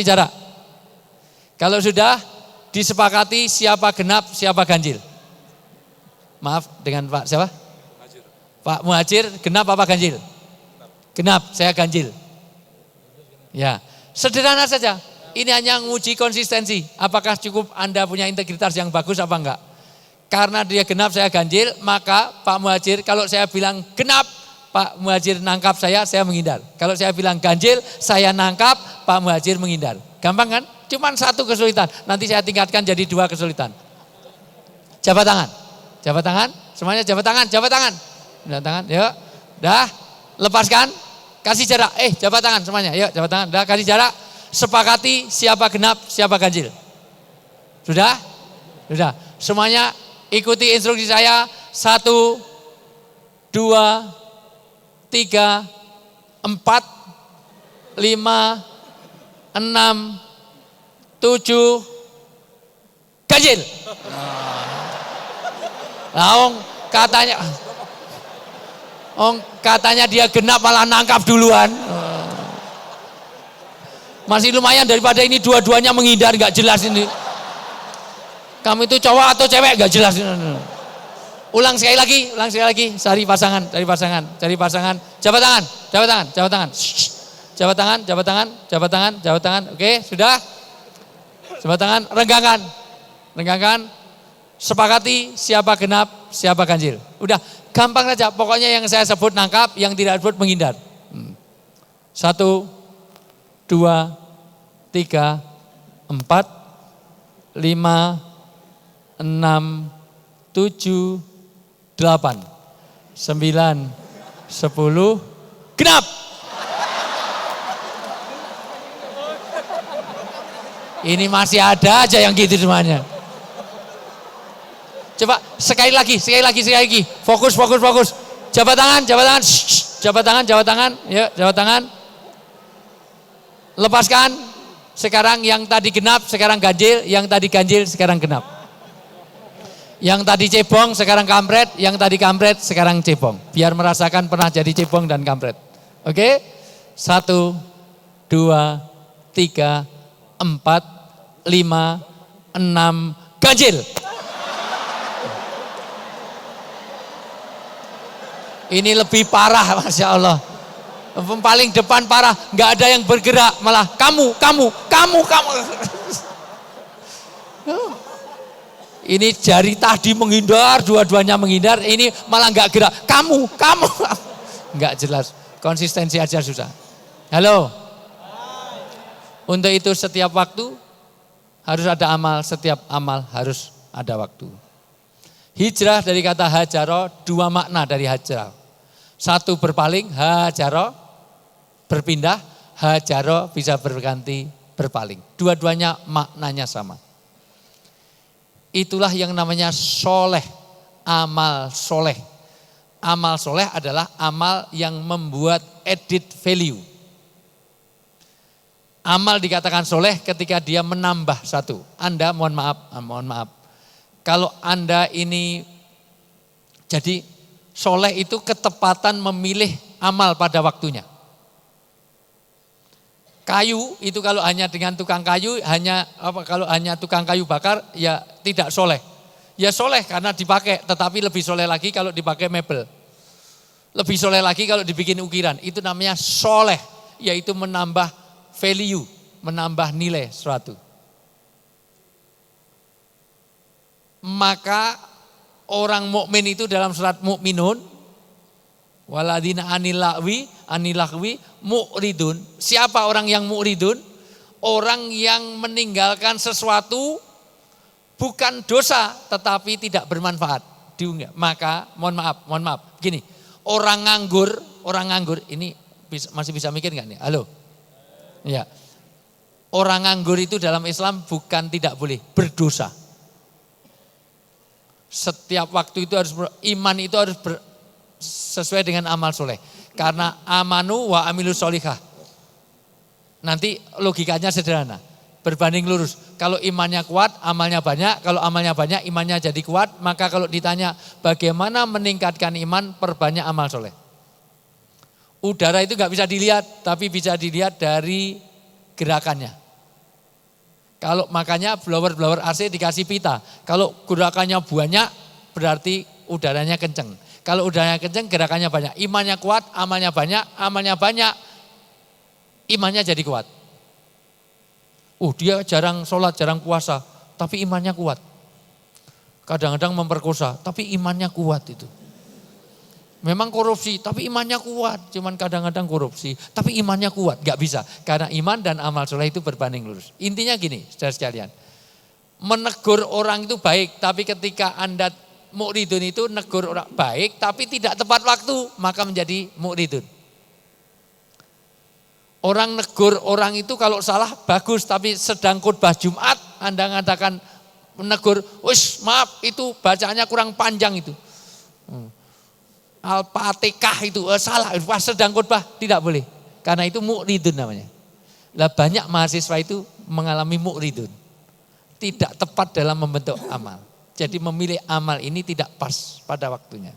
Kalau sudah, disepakati siapa genap, siapa ganjil. Maaf, dengan Pak siapa? Pak Muhajir, genap apa ganjil? Genap, saya ganjil. Ya, sederhana saja. Ini hanya menguji konsistensi. Apakah cukup Anda punya integritas yang bagus apa enggak? Karena dia genap, saya ganjil, maka Pak Muhajir, kalau saya bilang genap, Pak Muhajir nangkap saya menghindar. Kalau saya bilang ganjil, saya nangkap, Pak Muhajir menghindar. Gampang kan? Cuman satu kesulitan. Nanti saya tingkatkan jadi 2 kesulitan. Jabat tangan, semuanya jabat tangan. Yuk, dah, lepaskan, kasih jarak, jabat tangan semuanya, yuk jabat tangan, dah kasih jarak, sepakati siapa genap, siapa ganjil. Sudah, semuanya ikuti instruksi saya, 1, 2, 3, 4, 5, 6, 7, ganjil. Laung katanya dia genap malah nangkap duluan. Masih lumayan daripada ini dua-duanya menghindar gak jelas ini. Kamu itu cowok atau cewek gak jelas. Ulang sekali lagi. Cari pasangan. Jabat tangan. Oke, sudah. Jabat tangan, renggangkan. Sepakati siapa genap, siapa ganjil. Udah, gampang saja. Pokoknya yang saya sebut nangkap, yang tidak sebut menghindar. 1, 2, 3, 4, 5, 6, 7, 8, 9, 10, genap. Ini masih ada aja yang gitu semuanya. Coba sekali lagi. Fokus. Jabat tangan. Yuk, jabat tangan. Lepaskan. Sekarang yang tadi genap, sekarang ganjil. Yang tadi ganjil, sekarang genap. Yang tadi cebong, sekarang kampret. Yang tadi kampret, sekarang cebong. Biar merasakan pernah jadi cebong dan kampret. Oke? 1, 2, 3, 4, 5, 6, ganjil. Ini lebih parah, Masya Allah. Paling depan parah, nggak ada yang bergerak, malah kamu. Ini jari tadi menghindar, dua-duanya menghindar, ini malah nggak gerak. Kamu. Nggak jelas, konsistensi aja susah. Halo. Untuk itu setiap waktu harus ada amal, setiap amal harus ada waktu. Hijrah dari kata hajaro, 2 makna dari hajrah. 1 berpaling, hajaro, berpindah, hajaro bisa berganti berpaling. Dua-duanya maknanya sama. Itulah yang namanya soleh, amal soleh. Amal soleh adalah amal yang membuat added value. Amal dikatakan soleh ketika dia menambah satu. Anda mohon maaf. Kalau Anda ini Jadi soleh itu ketepatan memilih amal pada waktunya. Kayu itu kalau hanya dengan tukang kayu, kalau hanya tukang kayu bakar, ya tidak soleh. Ya soleh karena dipakai, tetapi lebih soleh lagi kalau dipakai mebel. Lebih soleh lagi kalau dibikin ukiran. Itu namanya soleh, yaitu menambah value, menambah nilai suatu. Maka orang mukmin itu dalam surat Mukminun, waladina anilahwi mu'ridun. Siapa orang yang mu'ridun? Orang yang meninggalkan sesuatu bukan dosa tetapi tidak bermanfaat. Maka mohon maaf. Begini, orang nganggur ini masih bisa mikir nggak nih? Halo? Ya. Orang nganggur itu dalam Islam bukan tidak boleh, berdosa. Setiap waktu itu iman itu harus sesuai dengan amal soleh. Karena amanu wa amilus solihah. Nanti logikanya sederhana. Berbanding lurus. Kalau imannya kuat, amalnya banyak. Kalau amalnya banyak, imannya jadi kuat. Maka kalau ditanya bagaimana meningkatkan iman, perbanyak amal soleh. Udara itu gak bisa dilihat, tapi bisa dilihat dari gerakannya. Kalau makanya blower AC dikasih pita. Kalau gerakannya banyak, berarti udaranya kenceng. Kalau udaranya kenceng, gerakannya banyak. Imannya kuat, amalnya banyak, imannya jadi kuat. Dia jarang sholat, jarang puasa, tapi imannya kuat. Kadang-kadang memperkosa, tapi imannya kuat itu. Memang korupsi, tapi imannya kuat. Cuman kadang-kadang korupsi, tapi imannya kuat. Gak bisa, karena iman dan amal soleh itu berbanding lurus. Intinya gini, saudara sekalian. Menegur orang itu baik, tapi ketika Anda mu'ridun itu negur orang baik, tapi tidak tepat waktu, maka menjadi mu'ridun. Orang negur orang itu kalau salah bagus, tapi sedang khutbah Jumat Anda mengatakan menegur, maaf itu bacaannya kurang panjang itu. Al-Fatihah itu salah, pas sedang khutbah tidak boleh. Karena itu mu'ridun namanya. Lah banyak mahasiswa itu mengalami mu'ridun. Tidak tepat dalam membentuk amal. Jadi memilih amal ini tidak pas pada waktunya.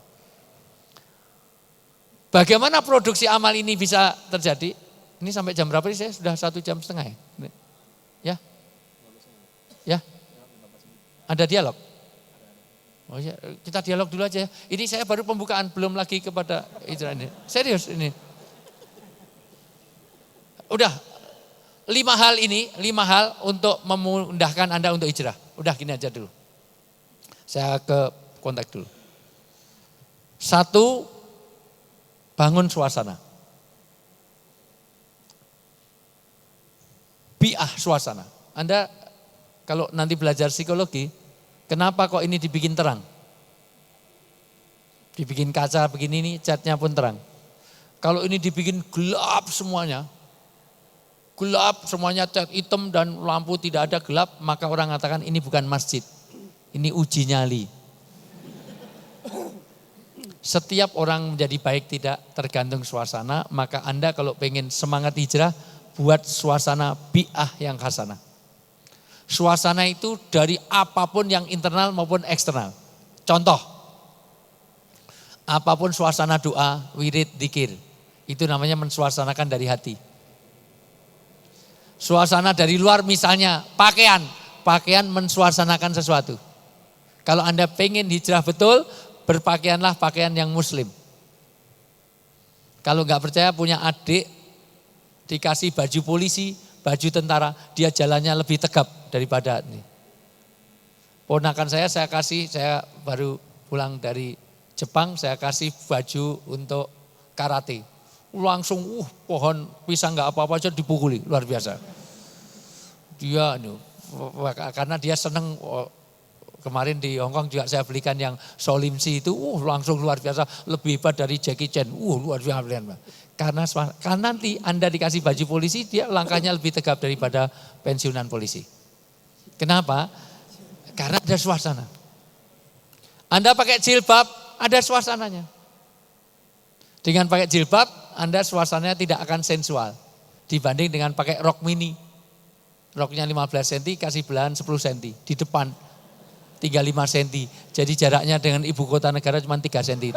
Bagaimana produksi amal ini bisa terjadi? Ini sampai jam berapa sih? Saya sudah 1,5 jam ya. Ya. Ada dialog? Oh ya, kita dialog dulu aja. Ini saya baru pembukaan, belum lagi kepada Ijra ini. Serius ini. Udah 5 hal untuk memudahkan Anda untuk hijrah. Udah gini aja dulu. Saya ke kontak dulu. 1, bangun suasana. Bi'ah suasana. Anda kalau nanti belajar psikologi, kenapa kok ini dibikin terang? Dibikin kaca begini nih, catnya pun terang. Kalau ini dibikin gelap semuanya, cat hitam dan lampu tidak ada gelap, maka orang mengatakan ini bukan masjid, ini uji nyali. Setiap orang menjadi baik tidak tergantung suasana, maka Anda kalau pengen semangat hijrah, buat suasana bi'ah yang hasanah. Suasana itu dari apapun yang internal maupun eksternal. Contoh, apapun suasana doa, wirid, dzikir, itu namanya mensuasanakan dari hati. Suasana dari luar misalnya pakaian mensuasanakan sesuatu. Kalau Anda pengen hijrah betul, berpakaianlah pakaian yang muslim. Kalau nggak percaya punya adik, dikasih baju polisi, baju tentara, dia jalannya lebih tegap daripada ini. Ponakan saya baru pulang dari Jepang, saya kasih baju untuk karate. Langsung pohon pisang nggak apa-apa aja dipukuli, luar biasa. Dia karena dia seneng. Kemarin di Hongkong juga saya belikan yang Solimsi itu, langsung luar biasa, lebih hebat dari Jackie Chan, luar biasa. Karena nanti Anda dikasih baju polisi, dia langkahnya lebih tegap daripada pensiunan polisi. Kenapa? Karena ada suasana. Anda pakai jilbab, ada suasananya. Dengan pakai jilbab, Anda suasananya tidak akan sensual. Dibanding dengan pakai rok mini. Roknya 15 cm, kasih belahan 10 cm di depan. tinggal 5 cm. Jadi jaraknya dengan ibu kota negara cuma 3 cm.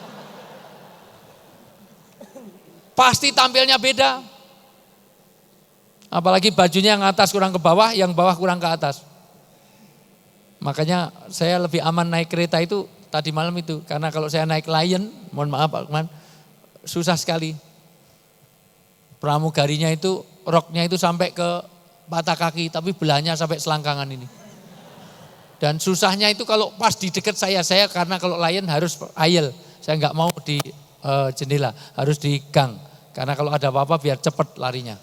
Pasti tampilnya beda. Apalagi bajunya yang atas kurang ke bawah, yang bawah kurang ke atas. Makanya saya lebih aman naik kereta itu tadi malam itu. Karena kalau saya naik Lion, mohon maaf Pak Lukman, susah sekali. Pramugarinya itu, roknya itu sampai ke mata kaki, tapi belahnya sampai selangkangan ini. Dan susahnya itu kalau pas di dekat saya karena kalau Lion harus aisle, saya nggak mau di jendela, harus di gang. Karena kalau ada apa-apa biar cepat larinya.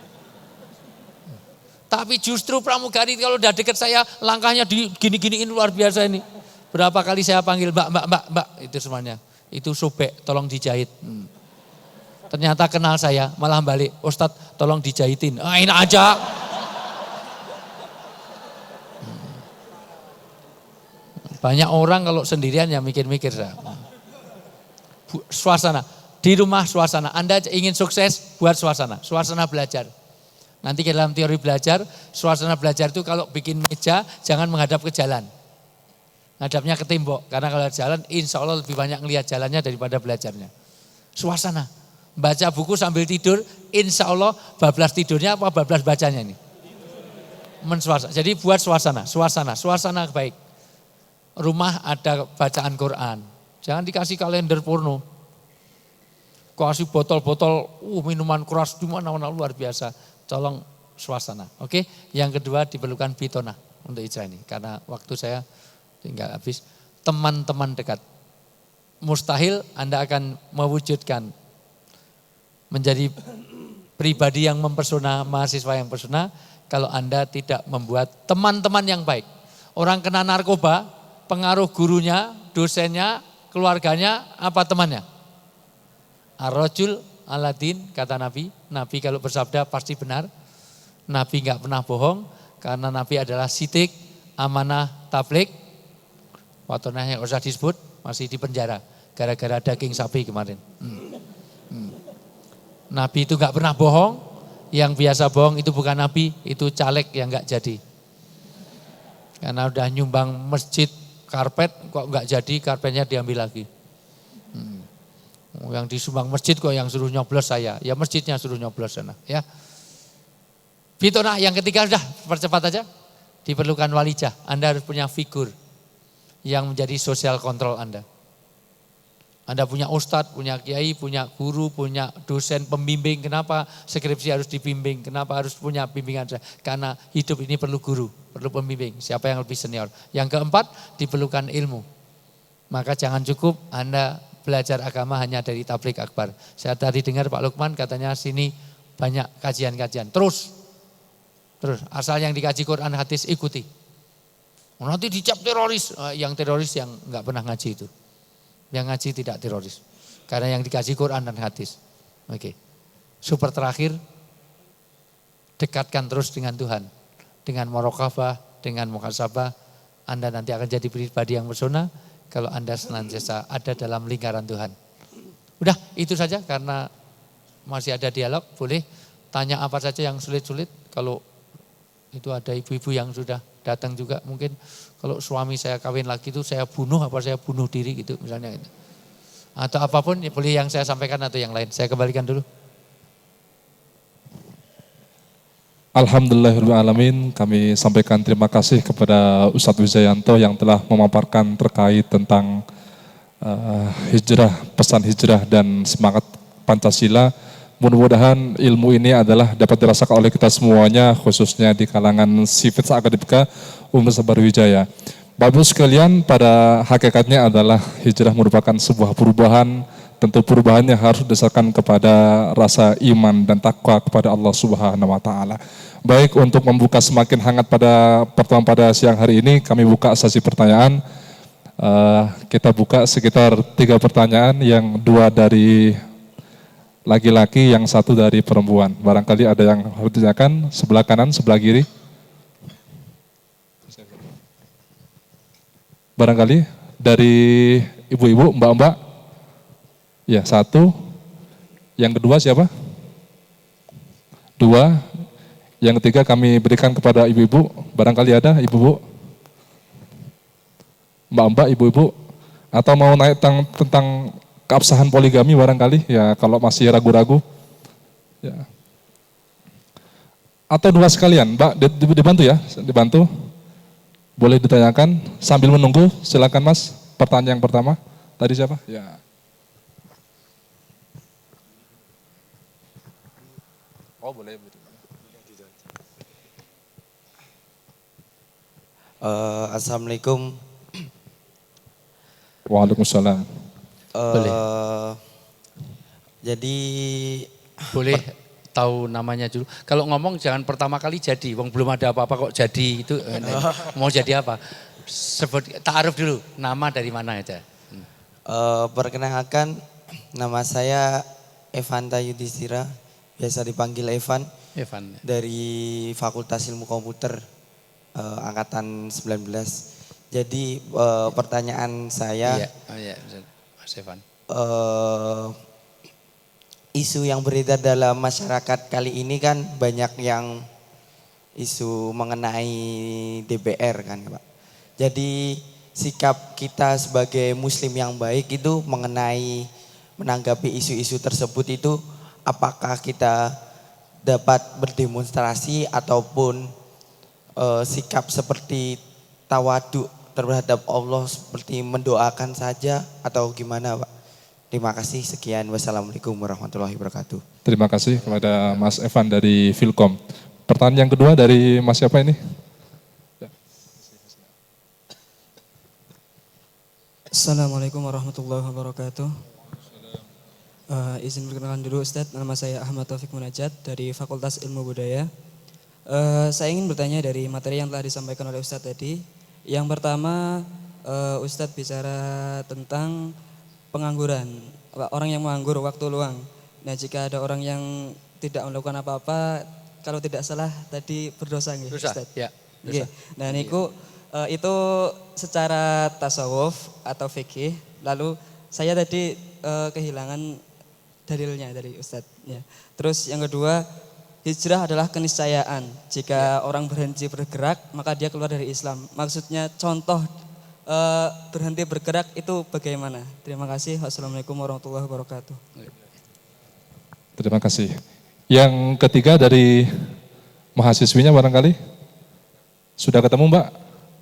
Tapi justru pramugari kalau udah dekat saya, langkahnya di gini-giniin luar biasa ini. Berapa kali saya panggil mbak, itu semuanya. Itu sobek, tolong dijahit. Ternyata kenal saya, malah balik, Ustadz tolong dijahitin. Ini aja. Banyak orang kalau sendirian ya mikir-mikir. Suasana, di rumah suasana. Anda ingin sukses, buat suasana belajar. Nanti dalam teori belajar, suasana belajar itu kalau bikin meja, jangan menghadap ke jalan. Ngadapnya ke tembok, karena kalau jalan insya Allah lebih banyak ngelihat jalannya daripada belajarnya. Suasana. Baca buku sambil tidur, insya Allah bablas tidurnya apa bablas bacanya ini? Mensuasana. Jadi buat suasana baik. Rumah ada bacaan Quran. Jangan dikasih kalender porno. Kasih botol-botol, minuman keras di mana-mana luar biasa. Tolong suasana. Oke. Yang kedua diperlukan pitona untuk ijrah ini. Karena waktu saya tinggal habis. Teman-teman dekat. Mustahil Anda akan mewujudkan menjadi pribadi yang mempesona, mahasiswa yang pesona, kalau Anda tidak membuat teman-teman yang baik. Orang kena narkoba, pengaruh gurunya, dosennya, keluarganya, apa temannya? Ar-rajul aladin, kata Nabi. Nabi kalau bersabda pasti benar. Nabi enggak pernah bohong, karena Nabi adalah sidik, amanah, tablik. Watonahnya nggak usah disebut, masih di penjara. Gara-gara daging sapi kemarin. Nabi itu gak pernah bohong, yang biasa bohong itu bukan Nabi, itu caleg yang gak jadi. Karena udah nyumbang masjid karpet, kok gak jadi karpetnya diambil lagi. Yang disumbang masjid kok yang suruh nyoblos saya, ya masjidnya suruh nyoblos sana. Ya. Fitnah yang ketiga sudah percepat aja, diperlukan walijah. Anda harus punya figur yang menjadi sosial kontrol Anda. Anda punya ustadz, punya kiai, punya guru, punya dosen pembimbing. Kenapa skripsi harus dibimbing? Kenapa harus punya bimbingan? Karena hidup ini perlu guru, perlu pembimbing. Siapa yang lebih senior? Yang keempat, diperlukan ilmu. Maka jangan cukup Anda belajar agama hanya dari tabligh akbar. Saya tadi dengar Pak Lukman katanya sini banyak kajian-kajian. Terus asal yang dikaji Quran hadis ikuti. Nanti dicap teroris. Yang teroris yang nggak pernah ngaji itu. Yang ngaji tidak teroris. Karena yang dikasih Quran dan hadis. Oke. Super terakhir, dekatkan terus dengan Tuhan. Dengan muraqabah, dengan muhasabah, Anda nanti akan jadi pribadi yang pesona kalau Anda senantiasa ada dalam lingkaran Tuhan. Udah, itu saja karena masih ada dialog, boleh tanya apa saja yang sulit-sulit. Kalau itu ada ibu-ibu yang sudah datang juga mungkin. Kalau suami saya kawin lagi itu saya bunuh apa saya bunuh diri gitu misalnya. Gitu. Atau apapun boleh yang saya sampaikan atau yang lain. Saya kembalikan dulu. Alhamdulillahirrahmanirrahim. Kami sampaikan terima kasih kepada Ustadz Wijayanto yang telah memaparkan terkait tentang hijrah, pesan hijrah dan semangat Pancasila. Mudah-mudahan ilmu ini adalah dapat dirasakan oleh kita semuanya, khususnya di kalangan sifat akademika Universitas Barwijaya. Bapak Ibu sekalian, pada hakikatnya adalah hijrah merupakan sebuah perubahan, tentu perubahannya harus didasarkan kepada rasa iman dan takwa kepada Allah Subhanahu wa taala. Baik, untuk membuka semakin hangat pada pertemuan pada siang hari ini, kami buka sesi pertanyaan. Kita buka sekitar 3 pertanyaan, yang 2 dari laki-laki, yang 1 dari perempuan. Barangkali ada yang harus ditanyakan, sebelah kanan, sebelah kiri. Barangkali dari ibu-ibu, mbak-mbak. Ya, 1. Yang kedua siapa? 2. Yang ketiga kami berikan kepada ibu-ibu. Barangkali ada ibu-ibu. mbak-mbak, ibu-ibu, atau mau naik tentang keabsahan poligami barangkali, ya kalau masih ragu-ragu. Ya. Atau dua sekalian, Mbak, dibantu ya, dibantu. Boleh ditanyakan sambil menunggu, silakan Mas. Pertanyaan yang pertama, tadi siapa? Ya. Oh boleh. Assalamualaikum. Waalaikumsalam. Boleh. Jadi Boleh tahu namanya dulu. Kalau ngomong jangan pertama kali jadi, wong belum ada apa-apa kok jadi itu. Mau jadi apa? Sebut ta'aruf dulu, nama dari mana aja. perkenalkan, nama saya Evanta Yudhistira, biasa dipanggil Evan, Evan. dari Fakultas Ilmu Komputer angkatan 19. Jadi pertanyaan saya, Iya, oh iya, Mas Evan. Isu yang beredar dalam masyarakat kali ini kan banyak yang isu mengenai DBR kan Pak. Jadi sikap kita sebagai muslim yang baik itu mengenai menanggapi isu-isu tersebut itu, apakah kita dapat berdemonstrasi ataupun sikap seperti tawaduk terhadap Allah seperti mendoakan saja atau gimana Pak? Terima kasih, sekian. Wassalamualaikum warahmatullahi wabarakatuh. Terima kasih kepada Mas Evan dari Filkom. Pertanyaan yang kedua dari Mas siapa ini? Assalamualaikum warahmatullahi wabarakatuh. Izin perkenalkan dulu Ustadz, nama saya Ahmad Taufik Munajat dari Fakultas Ilmu Budaya. Saya ingin bertanya dari materi yang telah disampaikan oleh Ustadz tadi. Yang pertama, Ustadz bicara tentang pengangguran, orang yang menganggur waktu luang. Nah, jika ada orang yang tidak melakukan apa-apa, kalau tidak salah tadi berdosa nggih, Ustaz? Ya, Nggih. Nah, niku itu secara tasawuf atau fikih. Lalu saya tadi kehilangan dalilnya dari Ustaz. Ya. Terus yang kedua, hijrah adalah keniscayaan. Jika orang berhenti bergerak, maka dia keluar dari Islam. Maksudnya contoh berhenti bergerak itu bagaimana? Terima kasih. Wassalamualaikum warahmatullahi wabarakatuh. Terima kasih. Yang ketiga dari mahasiswinya barangkali? Sudah ketemu Mbak?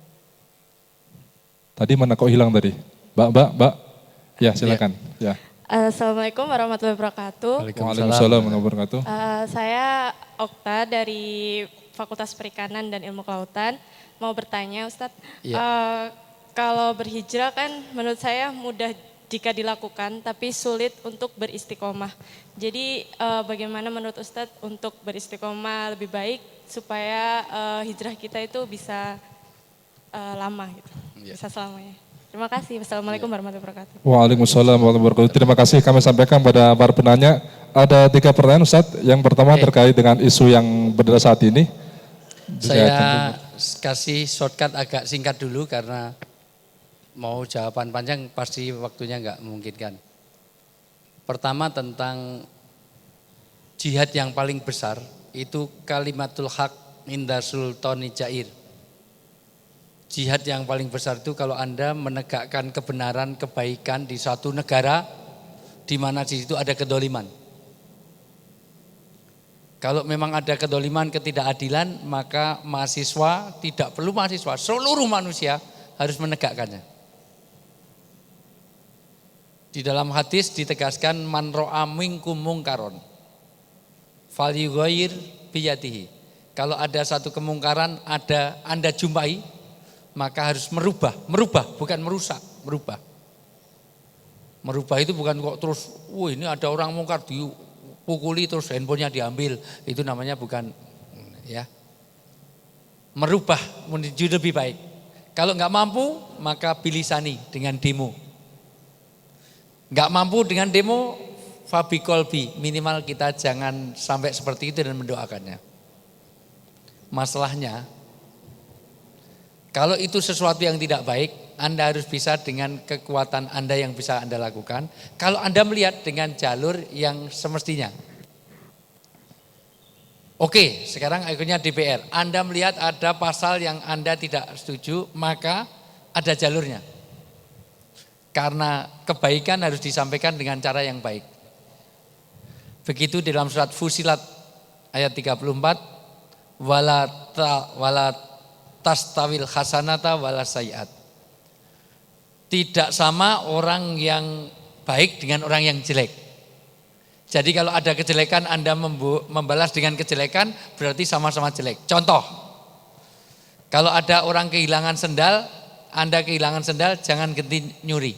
Tadi mana kok hilang tadi? Mbak. Ya silakan. Ya. Assalamualaikum warahmatullahi wabarakatuh. Waalaikumsalam warahmatullahi wabarakatuh. Saya Okta dari Fakultas Perikanan dan Ilmu Kelautan. Mau bertanya Ustadz, kalau berhijrah kan menurut saya mudah jika dilakukan, tapi sulit untuk beristiqomah. Jadi bagaimana menurut Ustadz untuk beristiqomah lebih baik supaya hijrah kita itu bisa lama gitu, bisa selamanya. Terima kasih. Wassalamualaikum warahmatullahi wabarakatuh. Waalaikumsalam warahmatullahi wabarakatuh. Terima kasih kami sampaikan pada para penanya. Ada 3 pertanyaan Ustadz. Yang pertama terkait dengan isu yang beredar saat ini. Saya kasih shortcut agak singkat dulu karena mau jawaban panjang pasti waktunya nggak memungkinkan. Pertama tentang jihad yang paling besar itu kalimatul haq inda sultani jair. Jihad yang paling besar itu kalau Anda menegakkan kebenaran, kebaikan di suatu negara di mana di situ ada kedoliman. Kalau memang ada kedoliman, ketidakadilan, maka mahasiswa, tidak perlu mahasiswa, seluruh manusia harus menegakkannya. Di dalam hadis ditegaskan man ro'a minkum mungkaron falyughayyir biyadihi. Kalau ada satu kemungkaran Anda jumpai, maka harus merubah bukan merusak, merubah. Merubah itu bukan kok terus, ini ada orang mungkar dipukuli terus handphonenya diambil, itu namanya bukan ya. Merubah menuju lebih baik. Kalau nggak mampu, maka bilisani dengan demo. Nggak mampu dengan demo, fabi kolbi, minimal kita jangan sampai seperti itu dan mendoakannya. Masalahnya, kalau itu sesuatu yang tidak baik, Anda harus bisa dengan kekuatan Anda yang bisa Anda lakukan. Kalau Anda melihat dengan jalur yang semestinya. Oke, sekarang akhirnya DPR. Anda melihat ada pasal yang Anda tidak setuju, maka ada jalurnya. Karena kebaikan harus disampaikan dengan cara yang baik. Begitu di dalam surat Fusilat ayat 34, wala tastawil hasanata wala sayiat. Tidak sama orang yang baik dengan orang yang jelek. Jadi kalau ada kejelekan Anda membalas dengan kejelekan berarti sama-sama jelek. Contoh, kalau ada orang kehilangan sendal, Anda kehilangan sendal, jangan ganti nyuri.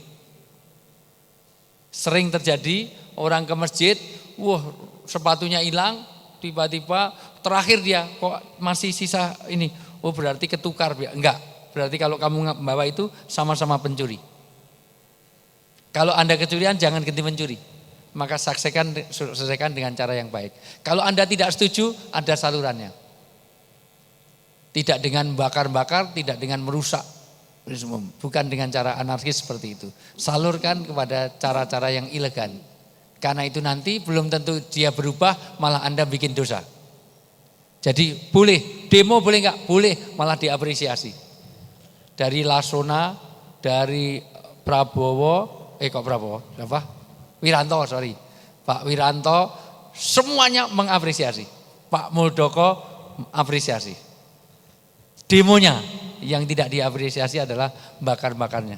Sering terjadi orang ke masjid, wah sepatunya hilang, tiba-tiba terakhir dia kok masih sisa ini. Oh berarti ketukar, enggak. Berarti kalau kamu membawa itu sama-sama pencuri. Kalau Anda kecurian jangan ganti mencuri. Maka selesaikan dengan cara yang baik. Kalau Anda tidak setuju, ada salurannya. Tidak dengan bakar-bakar, tidak dengan merusak. Bukan dengan cara anarkis seperti itu. Salurkan kepada cara-cara yang elegan. Karena itu nanti belum tentu dia berubah, malah Anda bikin dosa. Jadi boleh, demo boleh enggak? Boleh, malah diapresiasi. Dari Lasona, dari Prabowo, Wiranto, sorry. Pak Wiranto semuanya mengapresiasi. Pak Muldoko apresiasi. Demonya yang tidak diapresiasi adalah bakar-bakarnya.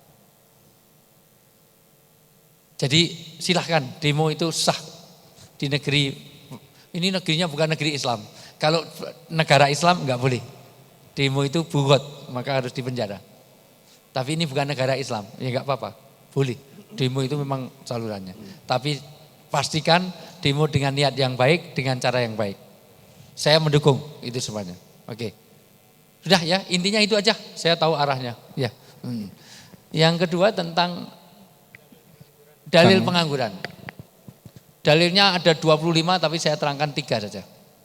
Jadi silahkan demo itu sah di negeri, ini negerinya bukan negeri Islam. Kalau negara Islam enggak boleh. Demo itu bugot, maka harus dipenjara. Tapi ini bukan negara Islam, ya enggak apa-apa, boleh. Demo itu memang salurannya. Tapi pastikan demo dengan niat yang baik, dengan cara yang baik. Saya mendukung itu semuanya. Oke. Sudah ya, intinya itu aja. Saya tahu arahnya. Ya. Yang kedua tentang dalil pengangguran. Dalilnya ada 25 tapi saya terangkan 3 saja.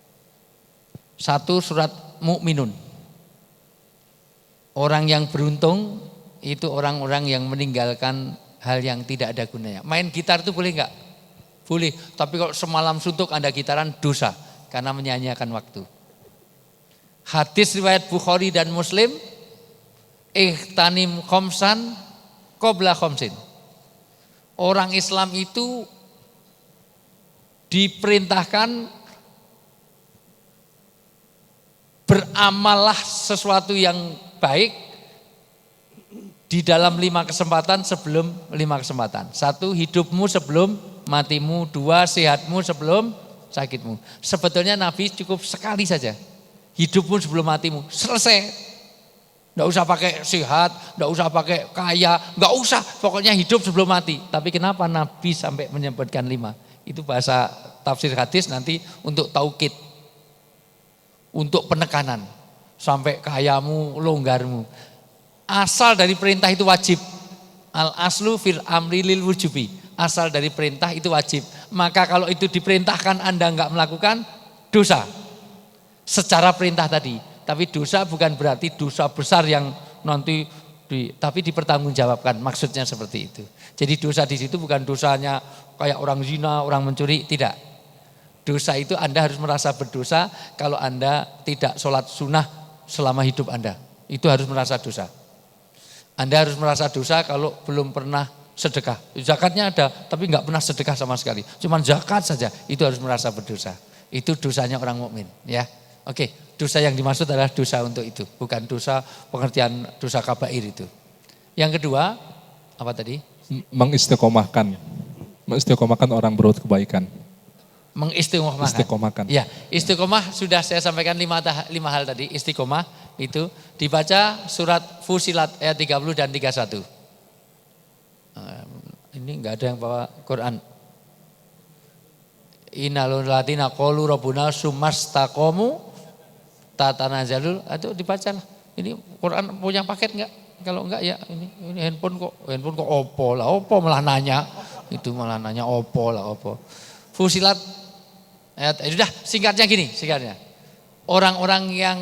1 surat Mukminun. Orang yang beruntung itu orang-orang yang meninggalkan hal yang tidak ada gunanya. Main gitar itu boleh enggak? Boleh. Tapi kalau semalam suntuk Anda gitaran dosa karena menyanyiakan waktu. Hadis riwayat Bukhari dan Muslim, ihtanim khomsan qabla khomsin. Orang Islam itu diperintahkan beramallah sesuatu yang baik di dalam 5 kesempatan sebelum 5 kesempatan. 1, hidupmu sebelum matimu. 2, sehatmu sebelum sakitmu. Sebetulnya Nabi cukup sekali saja. Hidupmu sebelum matimu. Selesai. Enggak usah pakai sehat, enggak usah pakai kaya, enggak usah. Pokoknya hidup sebelum mati. Tapi kenapa Nabi sampai menyebutkan 5? Itu bahasa tafsir hadis nanti untuk taukid. Untuk penekanan. Sampai kayamu, longgarmu. Asal dari perintah itu wajib. Al aslu fil amri lil wujubi. Asal dari perintah itu wajib. Maka kalau itu diperintahkan Anda enggak melakukan, dosa. Secara perintah tadi. Tapi dosa bukan berarti dosa besar yang nanti tapi dipertanggungjawabkan. Maksudnya seperti itu. Jadi dosa di situ bukan dosanya kayak orang zina, orang mencuri, tidak. Dosa itu Anda harus merasa berdosa kalau Anda tidak sholat sunnah selama hidup Anda. Itu harus merasa dosa. Anda harus merasa dosa kalau belum pernah sedekah. Zakatnya ada, tapi enggak pernah sedekah sama sekali. Cuman zakat saja, itu harus merasa berdosa. Itu dosanya orang mukmin, ya. Oke, dosa yang dimaksud adalah dosa untuk itu, bukan dosa pengertian dosa kabair itu. Yang kedua, apa tadi? Mengistiqomahkan orang berbuat kebaikan. Mengistiqomahkan. Ya, istiqomah sudah saya sampaikan 5 hal tadi. Istiqomah itu dibaca surat Fusilat ayat 30 dan 31. Ini enggak ada yang bawa Quran. Innal ladzina qalu rabbuna sumastaqamu tatanazalul, itu dibacalah. Ini Quran punya paket enggak? Kalau enggak ya ini handphone kok Oppo malah nanya. Itu malah nanya Oppo. Fusilat ayat sudah singkatnya gini, orang-orang yang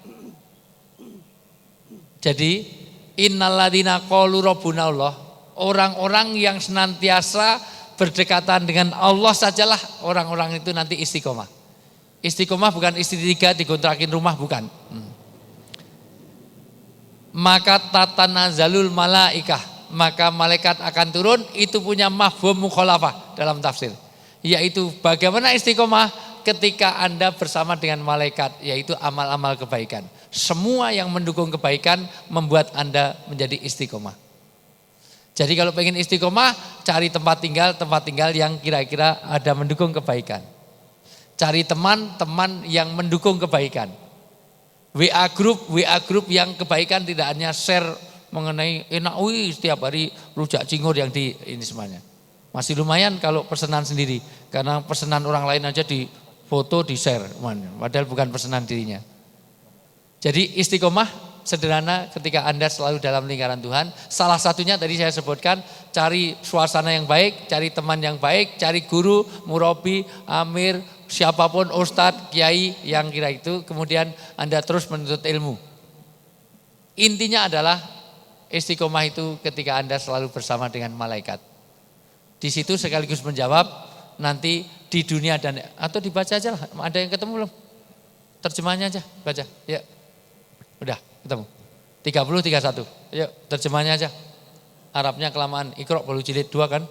jadi innalladzina qalu rabbuna Allah, orang-orang yang senantiasa berdekatan dengan Allah sajalah orang-orang itu nanti istiqomah. Istiqomah bukan istri 3 dikontrakin rumah, bukan. Maka tatanazalul malaikah, maka malaikat akan turun. Itu punya mafhum mukhalafah dalam tafsir. Yaitu bagaimana istiqomah ketika Anda bersama dengan malaikat, yaitu amal-amal kebaikan. Semua yang mendukung kebaikan membuat Anda menjadi istiqomah. Jadi kalau pengen istiqomah, cari tempat tinggal yang kira-kira ada mendukung kebaikan. Cari teman-teman yang mendukung kebaikan. WA group yang kebaikan, tidak hanya share mengenai enak setiap hari rujak cingur yang di ini semuanya. Masih lumayan kalau pesanan sendiri, karena pesanan orang lain aja di foto, di share, padahal bukan pesanan dirinya. Jadi istiqomah sederhana ketika Anda selalu dalam lingkaran Tuhan. Salah satunya tadi saya sebutkan, cari suasana yang baik, cari teman yang baik, cari guru, murabi, amir, siapapun, ustadz, kiai yang kira itu, kemudian Anda terus menuntut ilmu. Intinya adalah istiqomah itu ketika Anda selalu bersama dengan malaikat. Di situ sekaligus menjawab nanti di dunia dan atau dibaca aja lah. Ada yang ketemu belum? Terjemahnya aja, baca. Ya. Udah ketemu. 30 31. Yuk, terjemahnya aja. Arabnya kelamaan. Iqra perlu jilid 2 kan?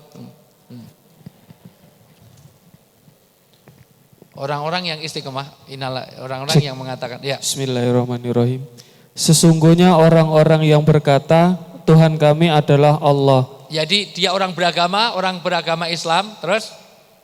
Orang-orang yang istiqomah, orang-orang yang mengatakan, ya. Bismillahirrahmanirrahim. Sesungguhnya orang-orang yang berkata, Tuhan kami adalah Allah. Jadi dia orang beragama Islam, terus?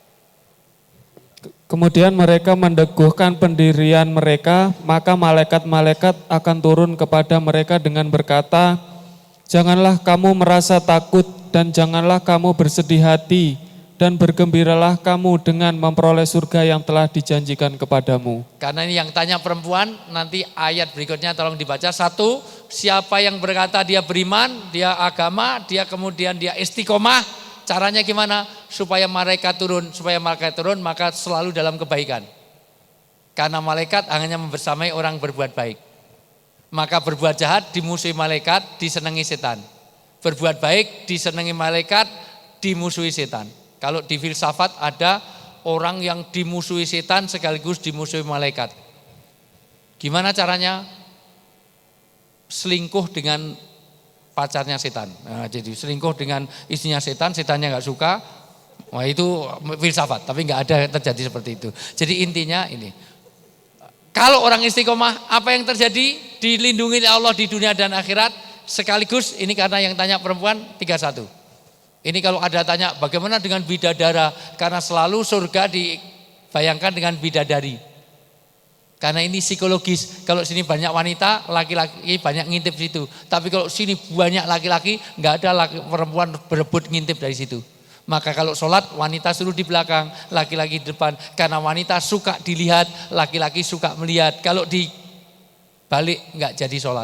Kemudian mereka mendeguhkan pendirian mereka, maka malaikat-malaikat akan turun kepada mereka dengan berkata, janganlah kamu merasa takut dan janganlah kamu bersedih hati dan bergembiralah kamu dengan memperoleh surga yang telah dijanjikan kepadamu. Karena ini yang tanya perempuan, nanti ayat berikutnya tolong dibaca. 1, siapa yang berkata dia beriman, dia agama, dia kemudian dia istiqomah, caranya gimana? Supaya malaikat turun, maka selalu dalam kebaikan. Karena malaikat hanya membersamai orang berbuat baik. Maka berbuat jahat dimusuhi malaikat, disenangi setan. Berbuat baik disenangi malaikat, dimusuhi setan. Kalau di filsafat ada orang yang dimusuhi setan sekaligus dimusuhi malaikat. Gimana caranya? Selingkuh dengan pacarnya setan. Nah, jadi selingkuh dengan istrinya setan, setannya nggak suka. Wah itu filsafat, tapi nggak ada terjadi seperti itu. Jadi intinya ini, kalau orang istiqomah apa yang terjadi? Dilindungi oleh Allah di dunia dan akhirat. Sekaligus ini karena yang tanya perempuan 31. Ini kalau ada tanya bagaimana dengan bidadara? Karena selalu surga dibayangkan dengan bidadari. Karena ini psikologis. Kalau sini banyak wanita, laki-laki banyak ngintip situ. Tapi kalau sini banyak laki-laki, nggak ada perempuan berebut ngintip dari situ. Maka kalau sholat wanita suruh di belakang, laki-laki di depan. Karena wanita suka dilihat, laki-laki suka melihat. Kalau dibalik nggak jadi sholat.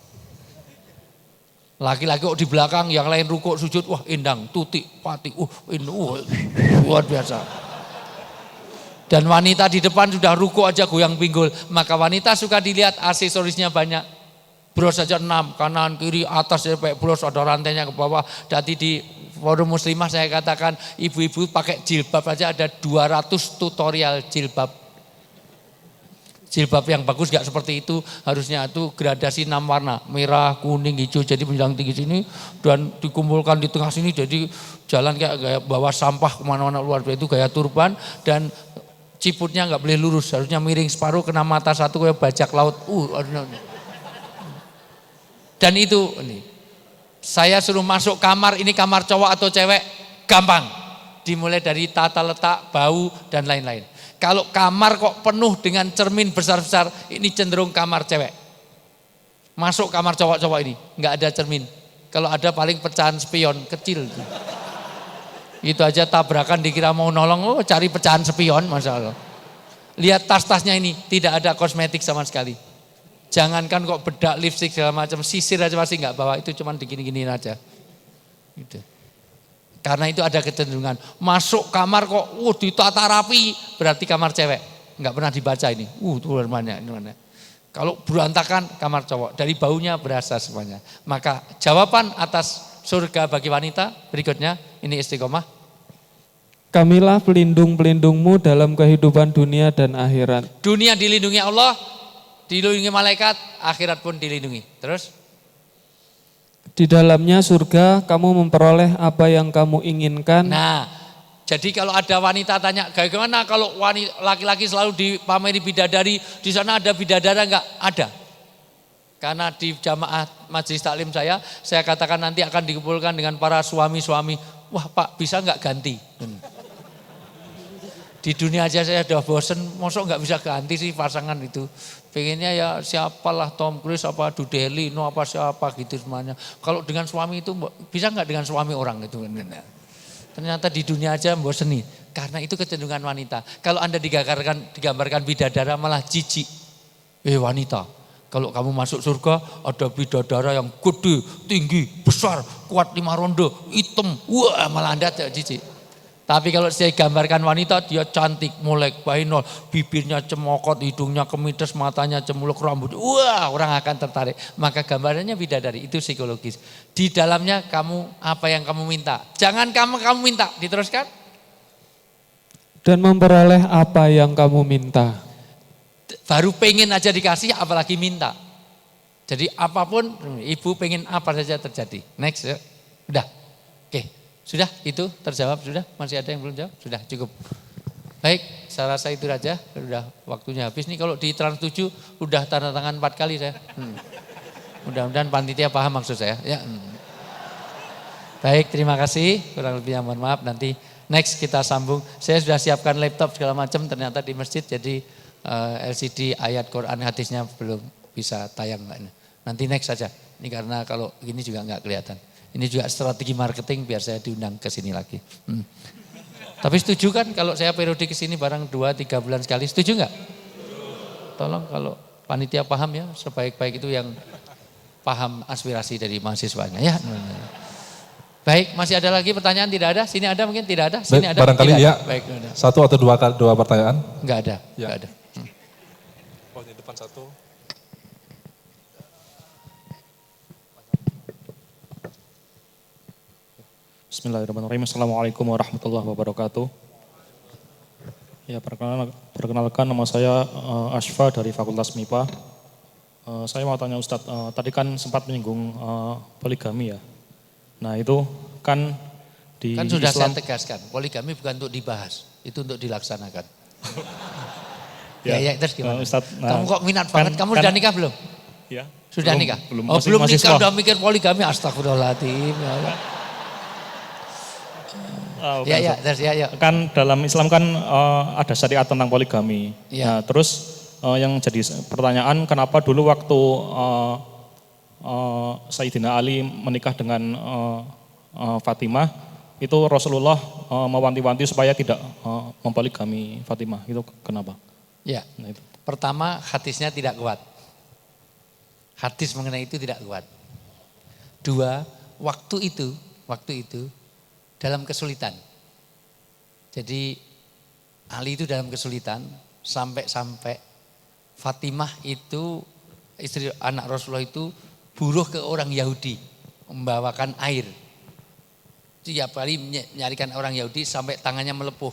Laki-laki kok di belakang, yang lain rukuk sujud, wah indang, tutik, pati, luar biasa. Dan wanita di depan sudah rukuk aja goyang pinggul. Maka wanita suka dilihat, aksesorisnya banyak. Bros saja 6, kanan, kiri, atas, sampai bros ada rantainya ke bawah. Jadi di forum muslimah saya katakan, ibu-ibu pakai jilbab aja ada 200 tutorial jilbab. Jilbab yang bagus gak seperti itu, harusnya itu gradasi 6 warna, merah, kuning, hijau, jadi menjulang tinggi sini dan dikumpulkan di tengah sini, jadi jalan kayak gaya bawa sampah kemana-mana luar biasa, itu gaya turban dan ciputnya gak boleh lurus, harusnya miring separuh, kena mata satu kayak bajak laut. Dan itu ini, saya suruh masuk kamar, ini kamar cowok atau cewek, gampang. Dimulai dari tata letak, bau dan lain-lain. Kalau kamar kok penuh dengan cermin besar-besar, ini cenderung kamar cewek. Masuk kamar cowok-cowok ini, nggak ada cermin. Kalau ada paling pecahan spion kecil. Itu aja tabrakan dikira mau nolong, cari pecahan spion, Masya Allah. Lihat tas-tasnya ini, tidak ada kosmetik sama sekali. Jangankan kok bedak, lipstick segala macam, sisir aja masih nggak bawa, itu cuma digini-giniin aja. Gitu. Karena itu ada kecenderungan masuk kamar kok ditata rapi, berarti kamar cewek. Enggak pernah dibaca ini. Tuh mana. Kalau berantakan kamar cowok, dari baunya berasa semuanya. Maka jawaban atas surga bagi wanita berikutnya, ini istiqomah. Kamilah pelindung-pelindungmu dalam kehidupan dunia dan akhirat. Dunia dilindungi Allah, dilindungi malaikat, akhirat pun dilindungi. Terus Di dalamnya surga kamu memperoleh apa yang kamu inginkan. Nah, jadi kalau ada wanita tanya, bagaimana kalau laki-laki selalu dipameri bidadari, di sana ada bidadara enggak? Ada. Karena di jamaah majelis taklim saya katakan nanti akan dikumpulkan dengan para suami-suami. Wah Pak, bisa enggak ganti? Di dunia aja saya udah bosen, mosok enggak bisa ganti sih pasangan itu. Pengennya ya siapalah Tom Cruise apa Dudeli, no apa siapa gitu semuanya. Kalau dengan suami itu bisa enggak dengan suami orang itu? Ternyata di dunia aja boseni. Karena itu kecenderungan wanita. Kalau Anda digambarkan bidadara malah jijik. Wanita, kalau kamu masuk surga ada bidadara yang gede, tinggi, besar, kuat 5 ronde, hitam. Wah malah Anda jijik. Tapi kalau saya gambarkan wanita, dia cantik, molek, bainol, bibirnya cemokot, hidungnya kemites, matanya cemuluk, rambut. Wah, orang akan tertarik. Maka gambarannya bidadari, itu psikologis. Di dalamnya kamu apa yang kamu minta. Jangan kamu minta, diteruskan. Dan memperoleh apa yang kamu minta. Baru pengen aja dikasih, apalagi minta. Jadi apapun, ibu pengen apa saja terjadi. Next, ya. Udah. Oke. Sudah itu terjawab, sudah? Masih ada yang belum jawab? Sudah cukup. Baik, saya rasa itu aja. Sudah waktunya habis nih. Kalau di Trans 7 udah tanda tangan 4 kali saya. Mudah-mudahan panitia paham maksud saya. Ya. Baik, terima kasih. Kurang lebihnya mohon maaf. Nanti next kita sambung. Saya sudah siapkan laptop segala macam. Ternyata di masjid jadi LCD ayat Quran hadisnya belum bisa tayang. Nanti next saja. Ini karena kalau gini juga nggak kelihatan. Ini juga strategi marketing biar saya diundang ke sini lagi. Tapi setuju kan kalau saya periode ke sini barang 2-3 bulan sekali, setuju nggak? Tolong kalau panitia paham ya, sebaik-baik itu yang paham aspirasi dari mahasiswanya ya. Baik, masih ada lagi pertanyaan? Tidak ada? Sini ada mungkin? Tidak ada? Sini ada? Barangkali ya, baik, satu atau dua pertanyaan? Enggak ada, ya. Enggak ada. Oh, di depan satu. Bismillahirrahmanirrahim. Assalamualaikum warahmatullahi wabarakatuh. Ya, perkenalkan nama saya Ashfa dari Fakultas MIPA. Saya mau tanya Ustadz, tadi kan sempat menyinggung poligami ya. Nah itu kan di kan sudah Islam, saya tegaskan, poligami bukan untuk dibahas, itu untuk dilaksanakan. ya, terus gimana? Ustadz, kamu kok minat banget, kamu sudah nikah belum? Ya. Sudah nikah? Belum. Oh, belum nikah mahasiswa. udah mikir poligami, astagfirullahaladzim. Ya, terus ya. Kan dalam Islam kan ada syariat tentang poligami. Ya. Nah, terus yang jadi pertanyaan, kenapa dulu waktu Sayyidina Ali menikah dengan Fatimah, itu Rasulullah mewanti-wanti supaya tidak mempoligami Fatimah, itu kenapa? Ya, Nah, itu. pertama hadisnya tidak kuat. Hadis mengenai itu tidak kuat. 2, waktu itu dalam kesulitan. Jadi Ali itu dalam kesulitan sampai Fatimah itu istri anak Rasulullah itu buruh ke orang Yahudi membawakan air. Tiap kali menyarikan orang Yahudi sampai tangannya melepuh.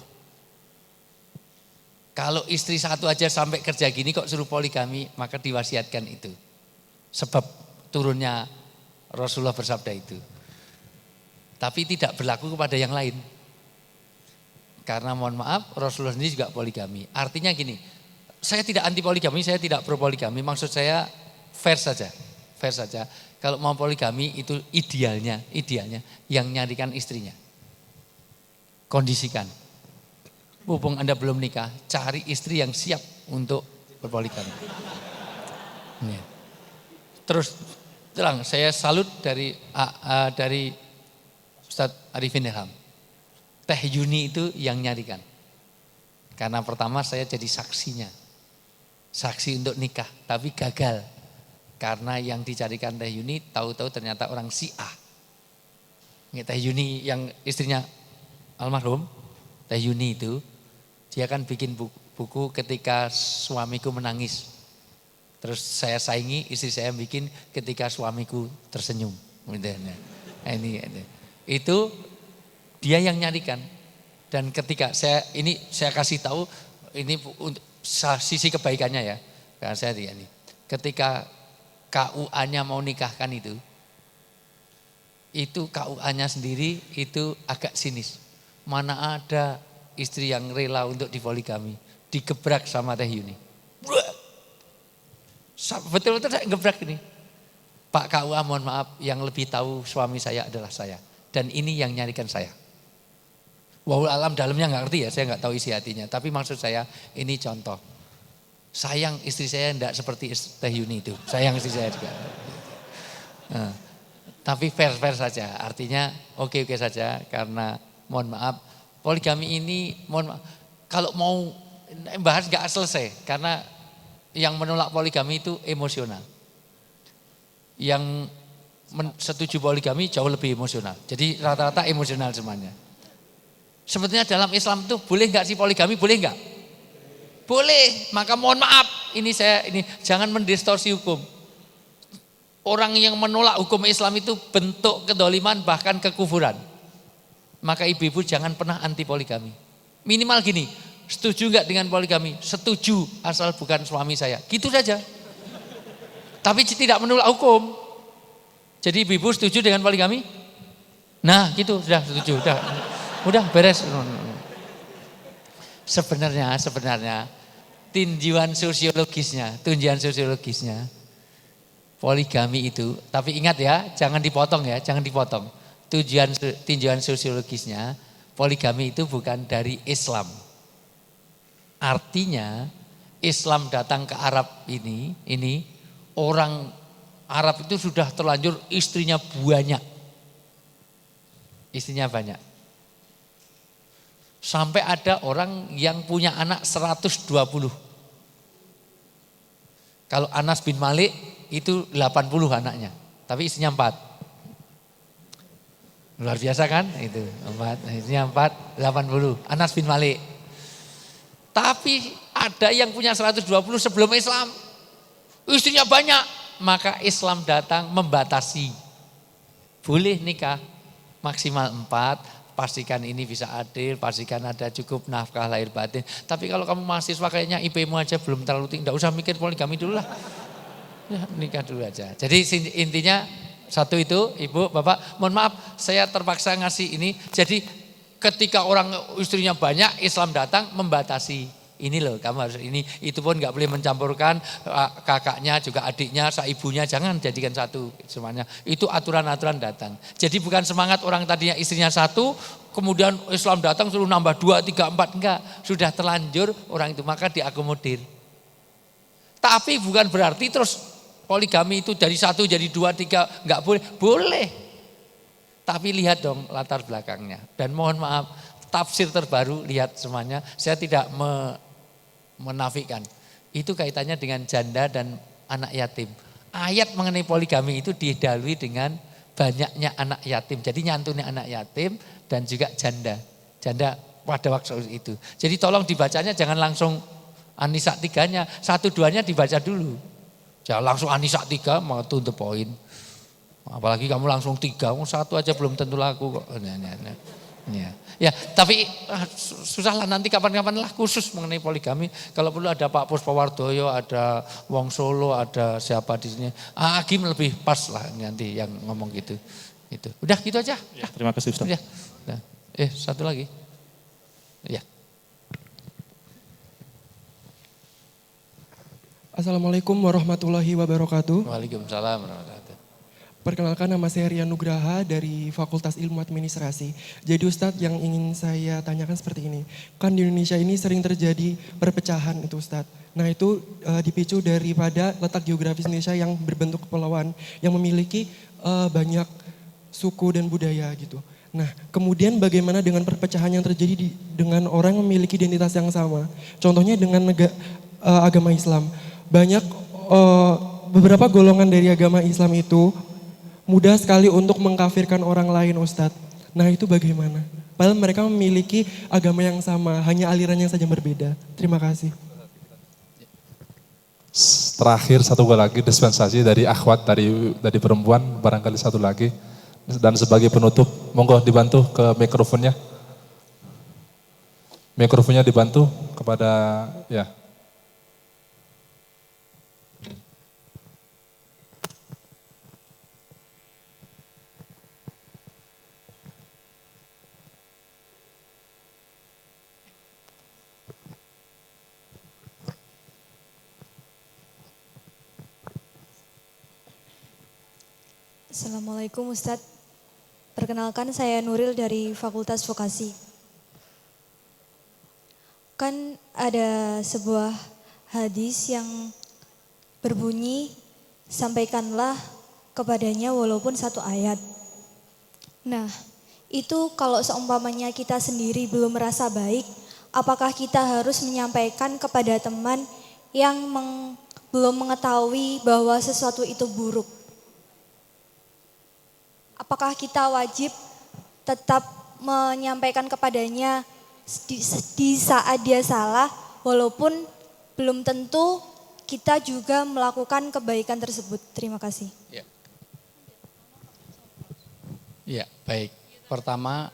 Kalau istri satu aja sampai kerja gini kok suruh poligami, maka diwasiatkan itu. Sebab turunnya Rasulullah bersabda itu. Tapi tidak berlaku kepada yang lain. Karena mohon maaf Rasulullah sendiri juga poligami. Artinya gini, saya tidak anti poligami, saya tidak pro poligami. Maksud saya fair saja. Kalau mau poligami itu idealnya yang nyarikan istrinya. Kondisikan. Mumpung Anda belum nikah, cari istri yang siap untuk berpoligami. Terus terang, saya salut dari Ustadz Arifin Ilham. Teh Yuni itu yang nyarikan. Karena pertama saya jadi saksinya. Saksi untuk nikah, tapi gagal. Karena yang dicarikan Teh Yuni tahu-tahu ternyata orang Syiah. Teh Yuni yang istrinya almarhum, Teh Yuni itu, dia kan bikin buku ketika suamiku menangis. Terus saya saingi, istri saya bikin ketika suamiku tersenyum. Ini. Itu dia yang nyarikan. Dan ketika saya kasih tahu, ini untuk sisi kebaikannya ya. Karena saya ini. Ketika KUA-nya mau nikahkan itu, itu KUA-nya sendiri itu agak sinis. Mana ada istri yang rela untuk dipoligami, digebrak sama Teh Yuni. Betul-betul saya gebrak ini. Pak KUA mohon maaf, yang lebih tahu suami saya adalah saya. Dan ini yang nyarikan saya. Wahul alam dalamnya nggak ngerti ya, saya nggak tahu isi hatinya. Tapi maksud saya ini contoh. Sayang istri saya enggak seperti Teh Yuni itu. Sayang istri saya juga. Nah, tapi fair-fair saja. Artinya oke-oke saja karena mohon maaf poligami ini mohon maaf, kalau mau bahas nggak selesai karena yang menolak poligami itu emosional. Yang setuju poligami jauh lebih emosional. Jadi rata-rata emosional semuanya. Sebetulnya dalam Islam tuh boleh nggak sih poligami? Boleh nggak? Boleh. Maka mohon maaf, ini jangan mendistorsi hukum. Orang yang menolak hukum Islam itu bentuk kedoliman bahkan kekufuran. Maka ibu-ibu jangan pernah anti poligami. Minimal gini, setuju nggak dengan poligami? Setuju asal bukan suami saya. Gitu saja. Tapi tidak menolak hukum. Jadi ibu-ibu setuju dengan poligami? Nah gitu, sudah setuju. Udah beres. Sebenarnya tinjauan sosiologisnya poligami itu, tapi ingat ya, jangan dipotong. Tinjauan sosiologisnya, poligami itu bukan dari Islam. Artinya Islam datang ke Arab ini orang Arab itu sudah terlanjur istrinya banyak. Sampai ada orang yang punya anak 120. Kalau Anas bin Malik itu 80 anaknya, tapi istrinya 4. Luar biasa kan? Itu 4, istrinya 4, 80. Anas bin Malik. Tapi ada yang punya 120 sebelum Islam. Istrinya banyak, maka Islam datang membatasi. Boleh nikah maksimal 4, pastikan ini bisa adil, pastikan ada cukup nafkah lahir batin. Tapi kalau kamu mahasiswa kayaknya IP-mu aja belum terlalu tinggi, enggak usah mikir poligami dulu lah. Ya, nikah dulu aja. Jadi intinya satu itu, Ibu, Bapak, mohon maaf saya terpaksa ngasih ini. Jadi ketika orang istrinya banyak, Islam datang membatasi. Ini loh, kamu harus ini. Itu pun nggak boleh mencampurkan kakaknya juga adiknya, ibunya, jangan jadikan satu semuanya. Itu aturan-aturan datang. Jadi bukan semangat orang tadinya istrinya satu, kemudian Islam datang suruh nambah 2, 3, 4, enggak. Sudah terlanjur orang itu, maka diakomodir. Tapi bukan berarti terus poligami itu dari 1 jadi 2, 3, enggak boleh. Boleh. Tapi lihat dong latar belakangnya. Dan mohon maaf, tafsir terbaru lihat semuanya. Saya tidak menafikan. Itu kaitannya dengan janda dan anak yatim. Ayat mengenai poligami itu didahului dengan banyaknya anak yatim. Jadi nyantunya anak yatim dan juga janda. Janda pada waktu itu. Jadi tolong dibacanya jangan langsung An-Nisa 3-nya. 1-2-nya dibaca dulu. Jangan langsung An-Nisa 3 mau to the point. Apalagi kamu langsung 3, 1 aja belum tentu laku kok. Ya, tapi susahlah nanti kapan-kapan lah khusus mengenai poligami. Kalau perlu ada Pak Puspawardoyo, ada Wong Solo, ada siapa di sini. Agim lebih pas lah nanti yang ngomong gitu. Itu. Udah gitu aja. Ya, terima kasih Ustaz. Ya. Satu lagi. Ya. Assalamualaikum warahmatullahi wabarakatuh. Waalaikumsalam warahmatullahi wabarakatuh. Perkenalkan, nama saya Rian Nugraha dari Fakultas Ilmu Administrasi. Jadi Ustadz, yang ingin saya tanyakan seperti ini. Kan di Indonesia ini sering terjadi perpecahan itu Ustadz. Nah itu dipicu daripada letak geografis Indonesia yang berbentuk kepulauan. Yang memiliki banyak suku dan budaya gitu. Nah kemudian bagaimana dengan perpecahan yang terjadi dengan orang yang memiliki identitas yang sama. Contohnya dengan agama Islam. Banyak beberapa golongan dari agama Islam itu mudah sekali untuk mengkafirkan orang lain Ustadz. Nah itu bagaimana? Padahal mereka memiliki agama yang sama, hanya alirannya saja berbeda. Terima kasih. Terakhir satu lagi dispensasi dari akhwat dari perempuan, barangkali satu lagi. Dan sebagai penutup, monggo dibantu ke mikrofonnya. Mikrofonnya dibantu kepada ya. Assalamualaikum Ustadz. Perkenalkan saya Nuril dari Fakultas Vokasi. Kan ada sebuah hadis yang berbunyi, sampaikanlah kepadanya walaupun satu ayat. Nah, itu kalau seumpamanya kita sendiri belum merasa baik, apakah kita harus menyampaikan kepada teman yang belum mengetahui bahwa sesuatu itu buruk? Apakah kita wajib tetap menyampaikan kepadanya di saat dia salah, walaupun belum tentu kita juga melakukan kebaikan tersebut? Terima kasih. Ya, baik. Pertama,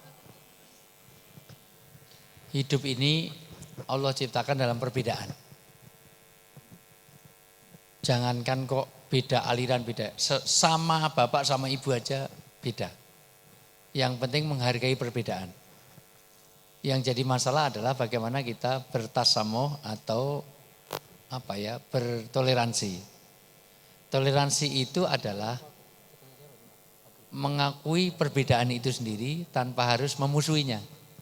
hidup ini Allah ciptakan dalam perbedaan. Jangankan kok beda aliran, beda. Sama bapak sama ibu aja beda. Yang penting menghargai perbedaan. Yang jadi masalah adalah bagaimana kita bertasamuh atau bertoleransi. Toleransi itu adalah mengakui perbedaan itu sendiri tanpa harus memusuhinya.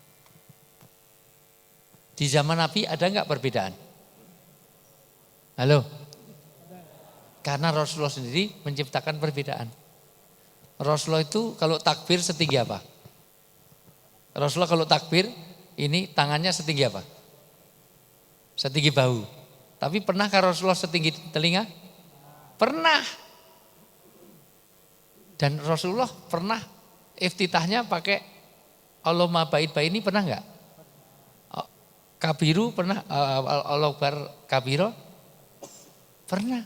Di zaman Nabi ada enggak perbedaan? Halo? Karena Rasulullah sendiri menciptakan perbedaan. Rasulullah itu kalau takbir setinggi apa? Rasulullah kalau takbir ini tangannya setinggi apa? Setinggi bahu. Tapi pernahkah Rasulullah setinggi telinga? Pernah. Dan Rasulullah pernah iftitahnya pakai Allahumma ba'id ini pernah enggak? Kabiru pernah? Allah Akbar kabiro? Pernah.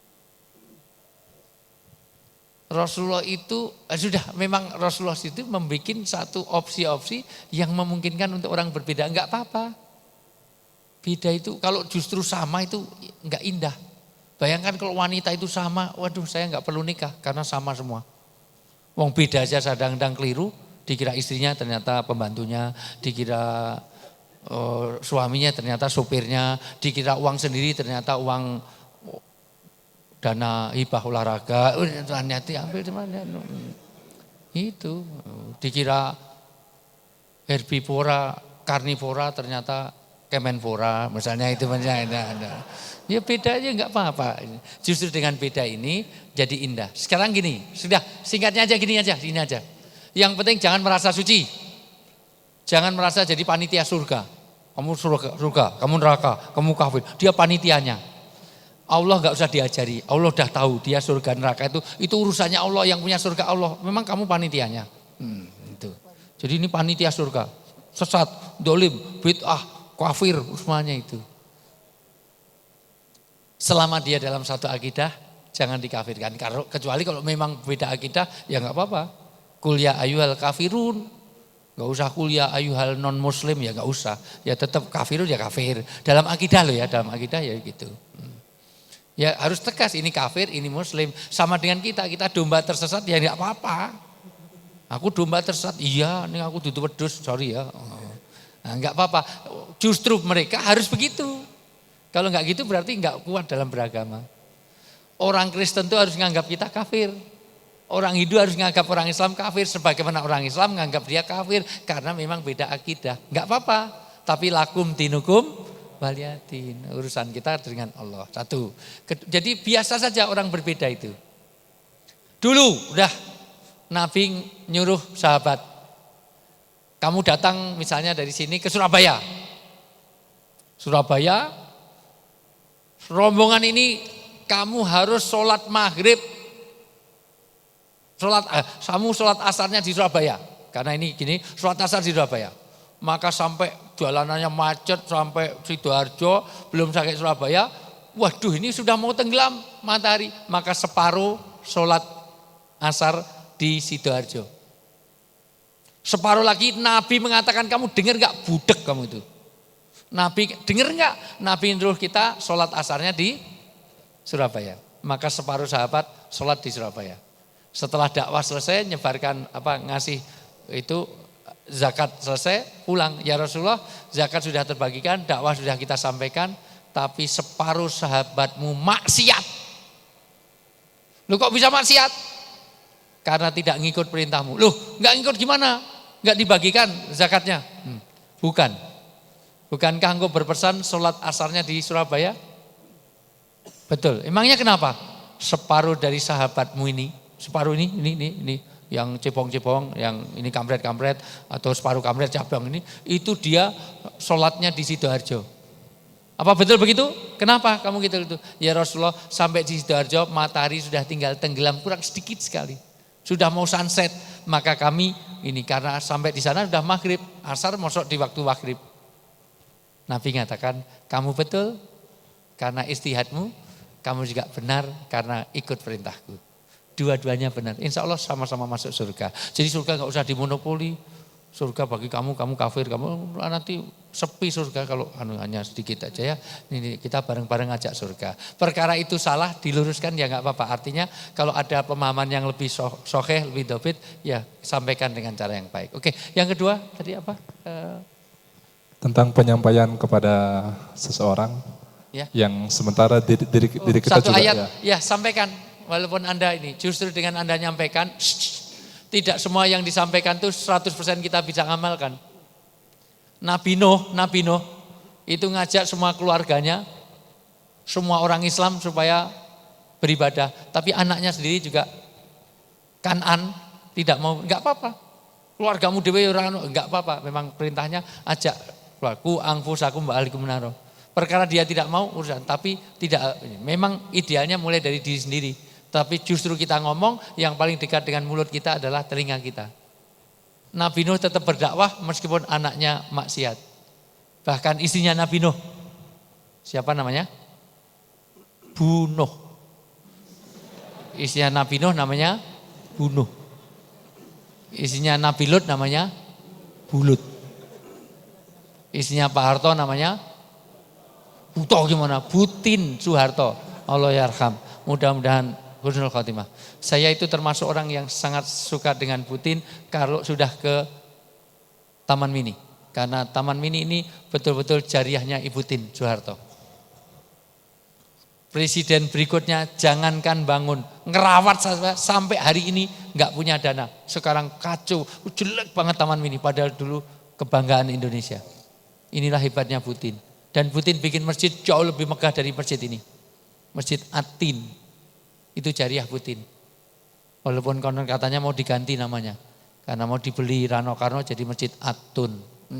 Rasulullah itu memang Rasulullah itu membuat satu opsi-opsi yang memungkinkan untuk orang berbeda, enggak apa-apa. Beda itu kalau justru sama itu enggak indah. Bayangkan kalau wanita itu sama, waduh saya enggak perlu nikah karena sama semua. Wong beda aja sadang-dang keliru, dikira istrinya ternyata pembantunya, dikira suaminya ternyata sopirnya, dikira uang sendiri ternyata uang dana hibah olahraga, ternyata ambil temannya. Itu dikira herbivora, karnivora ternyata kemenpora, misalnya itu ada. Ya beda aja enggak apa-apa. Justru dengan beda ini jadi indah. Sekarang gini, sudah singkatnya aja gini aja. Yang penting jangan merasa suci. Jangan merasa jadi panitia surga. Kamu surga, kamu neraka, kamu kafir. Dia panitianya. Allah enggak usah diajari. Allah udah tahu dia surga neraka itu urusannya Allah, yang punya surga Allah. Memang kamu panitianya. Itu. Jadi ini panitia surga. Sesat, dolim, bid'ah, kafir, semuanya itu. Selama dia dalam satu akidah, jangan dikafirkan. Kecuali kalau memang beda akidah, ya enggak apa-apa. Kuliah ayyuhal kafirun. Enggak usah kuliah ayyuhal non muslim, ya enggak usah. Ya tetap kafirun ya kafir. Dalam akidah loh ya, dalam akidah ya gitu. Ya harus tegas, ini kafir, ini muslim. Sama dengan kita domba tersesat ya enggak apa-apa. Aku domba tersesat, iya ini aku duduk wedhus, sorry ya. Nah, enggak apa-apa. Justru mereka harus begitu. Kalau enggak gitu berarti enggak kuat dalam beragama. Orang Kristen itu harus menganggap kita kafir. Orang Hindu harus menganggap orang Islam kafir. Sebagaimana orang Islam menganggap dia kafir. Karena memang beda akidah. Enggak apa-apa. Tapi lakum dinukum waliyatin. Urusan kita dengan Allah. Satu. Jadi biasa saja orang berbeda itu. Dulu udah Nabi nyuruh sahabat. Kamu datang misalnya dari sini ke Surabaya. Rombongan ini kamu harus sholat maghrib, kamu sholat asarnya di Surabaya. Karena ini gini, sholat asar di Surabaya. Maka sampai jalanannya macet sampai Sidoarjo, belum sampai Surabaya. Waduh ini sudah mau tenggelam matahari. Maka separuh sholat asar di Sidoarjo. Separuh lagi Nabi mengatakan kamu dengar gak budek kamu itu. Nabi dengar enggak? Nabi nyuruh kita sholat asarnya di Surabaya. Maka separuh sahabat sholat di Surabaya. Setelah dakwah selesai, nyebarkan ngasih itu zakat selesai, pulang. Ya Rasulullah, zakat sudah terbagikan, dakwah sudah kita sampaikan, tapi separuh sahabatmu maksiat. Lu kok bisa maksiat? karena tidak ngikut perintahmu. Loh, nggak ngikut gimana? Nggak dibagikan zakatnya? Bukan. Bukankah engkau berpesan sholat asarnya di Surabaya? Betul. Emangnya kenapa? Separuh dari sahabatmu ini, separuh ini yang cepong-cepong, yang ini kampret-kampret atau separuh kampret cabang ini, itu dia sholatnya di Sidoarjo. Apa betul begitu? Kenapa kamu gitu? Ya Rasulullah, sampai di Sidoarjo matahari sudah tinggal tenggelam kurang sedikit sekali. Sudah mau sunset, maka kami ini karena sampai di sana sudah maghrib, asar masuk di waktu maghrib. Nabi mengatakan, kamu betul karena istihadmu, kamu juga benar karena ikut perintahku. Dua-duanya benar, insya Allah sama-sama masuk surga. Jadi surga nggak usah dimonopoli. Surga bagi kamu kafir, kamu nanti sepi surga kalau hanya sedikit aja ya. Ini kita bareng-bareng ajak surga. Perkara itu salah, diluruskan ya nggak apa-apa. Artinya kalau ada pemahaman yang lebih soheh, lebih dobit, ya sampaikan dengan cara yang baik. Oke, yang kedua tadi apa? Tentang penyampaian kepada seseorang ya. Yang sementara diri kita satu juga ayat, ya sampaikan. Walaupun Anda ini, justru dengan Anda nyampaikan, tidak semua yang disampaikan itu 100% kita bisa ngamalkan. Nabi Nuh itu ngajak semua keluarganya, semua orang Islam supaya beribadah. Tapi anaknya sendiri juga Kan'an tidak mau, enggak apa-apa. Keluargamu dewe orang enggak apa-apa, memang perintahnya ajak keluarku angfusakum ba'alikum naro. Perkara dia tidak mau urusan, tapi tidak, memang idealnya mulai dari diri sendiri. Tapi justru kita ngomong yang paling dekat dengan mulut kita adalah telinga kita. Nabi Nuh tetap berdakwah meskipun anaknya maksiat. Bahkan istrinya Nabi Nuh, siapa namanya? Bunuh. Istrinya Nabi Nuh namanya Bunuh. Istrinya Nabi Lut namanya Bulut. Istrinya Pak Harto namanya Buto gimana? Butin Soeharto. Allah yarham. Mudah-mudahan husnul khotimah. Saya itu termasuk orang yang sangat suka dengan Putin kalau sudah ke Taman Mini. Karena Taman Mini ini betul-betul jariahnya Ibu Tin Soeharto. Presiden berikutnya jangankan bangun, ngerawat sampai hari ini nggak punya dana. Sekarang kacau, jelek banget Taman Mini. Padahal dulu kebanggaan Indonesia. Inilah hebatnya Putin. Dan Putin bikin masjid jauh lebih megah dari masjid ini. Masjid Atin. Itu jariah Putin. Walaupun konon katanya mau diganti namanya. Karena mau dibeli Rano Karno jadi Masjid Atun.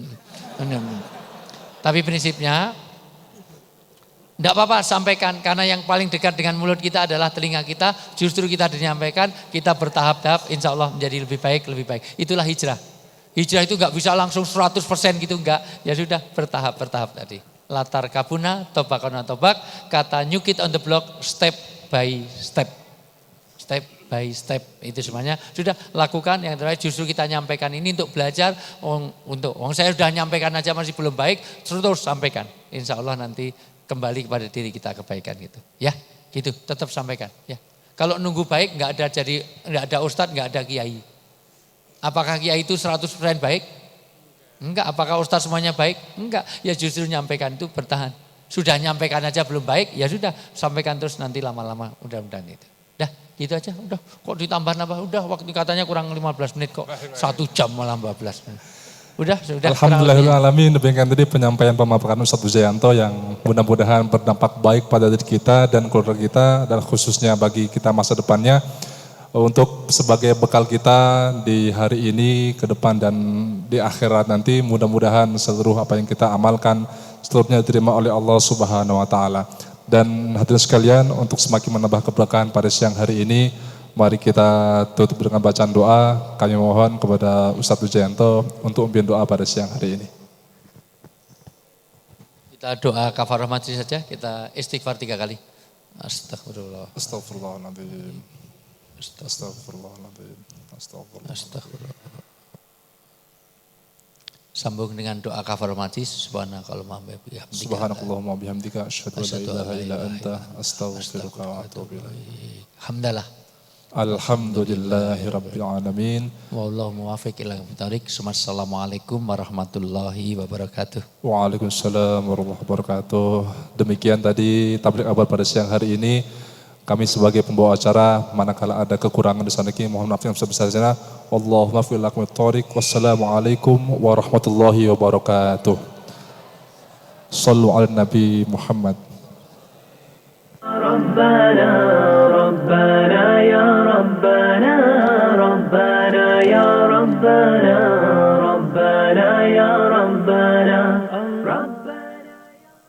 Tapi prinsipnya, tidak apa-apa sampaikan. Karena yang paling dekat dengan mulut kita adalah telinga kita. Justru kita menyampaikan, kita bertahap-tahap insya Allah menjadi lebih baik. Itulah hijrah. Hijrah itu enggak bisa langsung 100% gitu, enggak. Ya sudah bertahap tadi. Latar kabuna, tobakona tobak. Kata new kid on the block, step by step itu semuanya sudah lakukan. Yang terakhir justru kita nyampaikan ini untuk belajar, saya sudah nyampaikan aja masih belum baik, terus sampaikan. Insya Allah nanti kembali kepada diri kita kebaikan gitu. Ya, gitu tetap sampaikan. Ya, kalau nunggu baik nggak ada ustadz, nggak ada kiai. Apakah kiai itu 100% baik? Enggak. Apakah ustadz semuanya baik? Enggak. Ya justru nyampaikan itu bertahan. Sudah nyampaikan aja belum baik, ya sudah sampaikan terus nanti lama-lama mudah-mudahan itu. Udah gitu aja, udah kok ditambah-nambah, udah waktu katanya kurang 15 menit kok 1 jam malah 14 menit. Sudah. Alhamdulillahirrahmanirrahim, demikian tadi penyampaian pemaparan Ustadz Wijayanto yang mudah-mudahan berdampak baik pada diri kita dan keluarga kita dan khususnya bagi kita masa depannya. Untuk sebagai bekal kita di hari ini, ke depan dan di akhirat nanti, mudah-mudahan seluruh apa yang kita amalkan seluruhnya diterima oleh Allah Subhanahu wa taala. Dan hadirin sekalian, untuk semakin menambah keberkahan pada siang hari ini, mari kita tutup dengan bacaan doa. Kami mohon kepada Ustadz Wijayanto untuk memimpin doa pada siang hari ini. Kita doa kafarah majlis saja, kita istighfar 3 kali. Astagfirullah. Astagfirullahaladzim. Astagfirullahaladzim. Astagfirullah. Sambung dengan doa kafarah majlis. Subhanakallahumma bihamdika asyhadu an la ilaha illa anta astaghfiruka wa atubu ilaik. Alhamdulillah. Alhamdulillahi rabbil alamin. Wallahu muwaffiq ila aqwamit. Assalamualaikum warahmatullahi wabarakatuh. Waalaikumsalam warahmatullahi wabarakatuh. Demikian tadi tabligh akbar pada siang hari ini. Kami sebagai pembawa acara, manakala ada kekurangan di sana, mohon maaf yang sebesar-besarnya. Allahumma fir lakum at-thariq. Wassalamualaikum warahmatullahi wabarakatuh. Sallu ala Nabi Muhammad. Rabbana, Rabbana, ya Rabbana, Rabbana, ya Rabbana.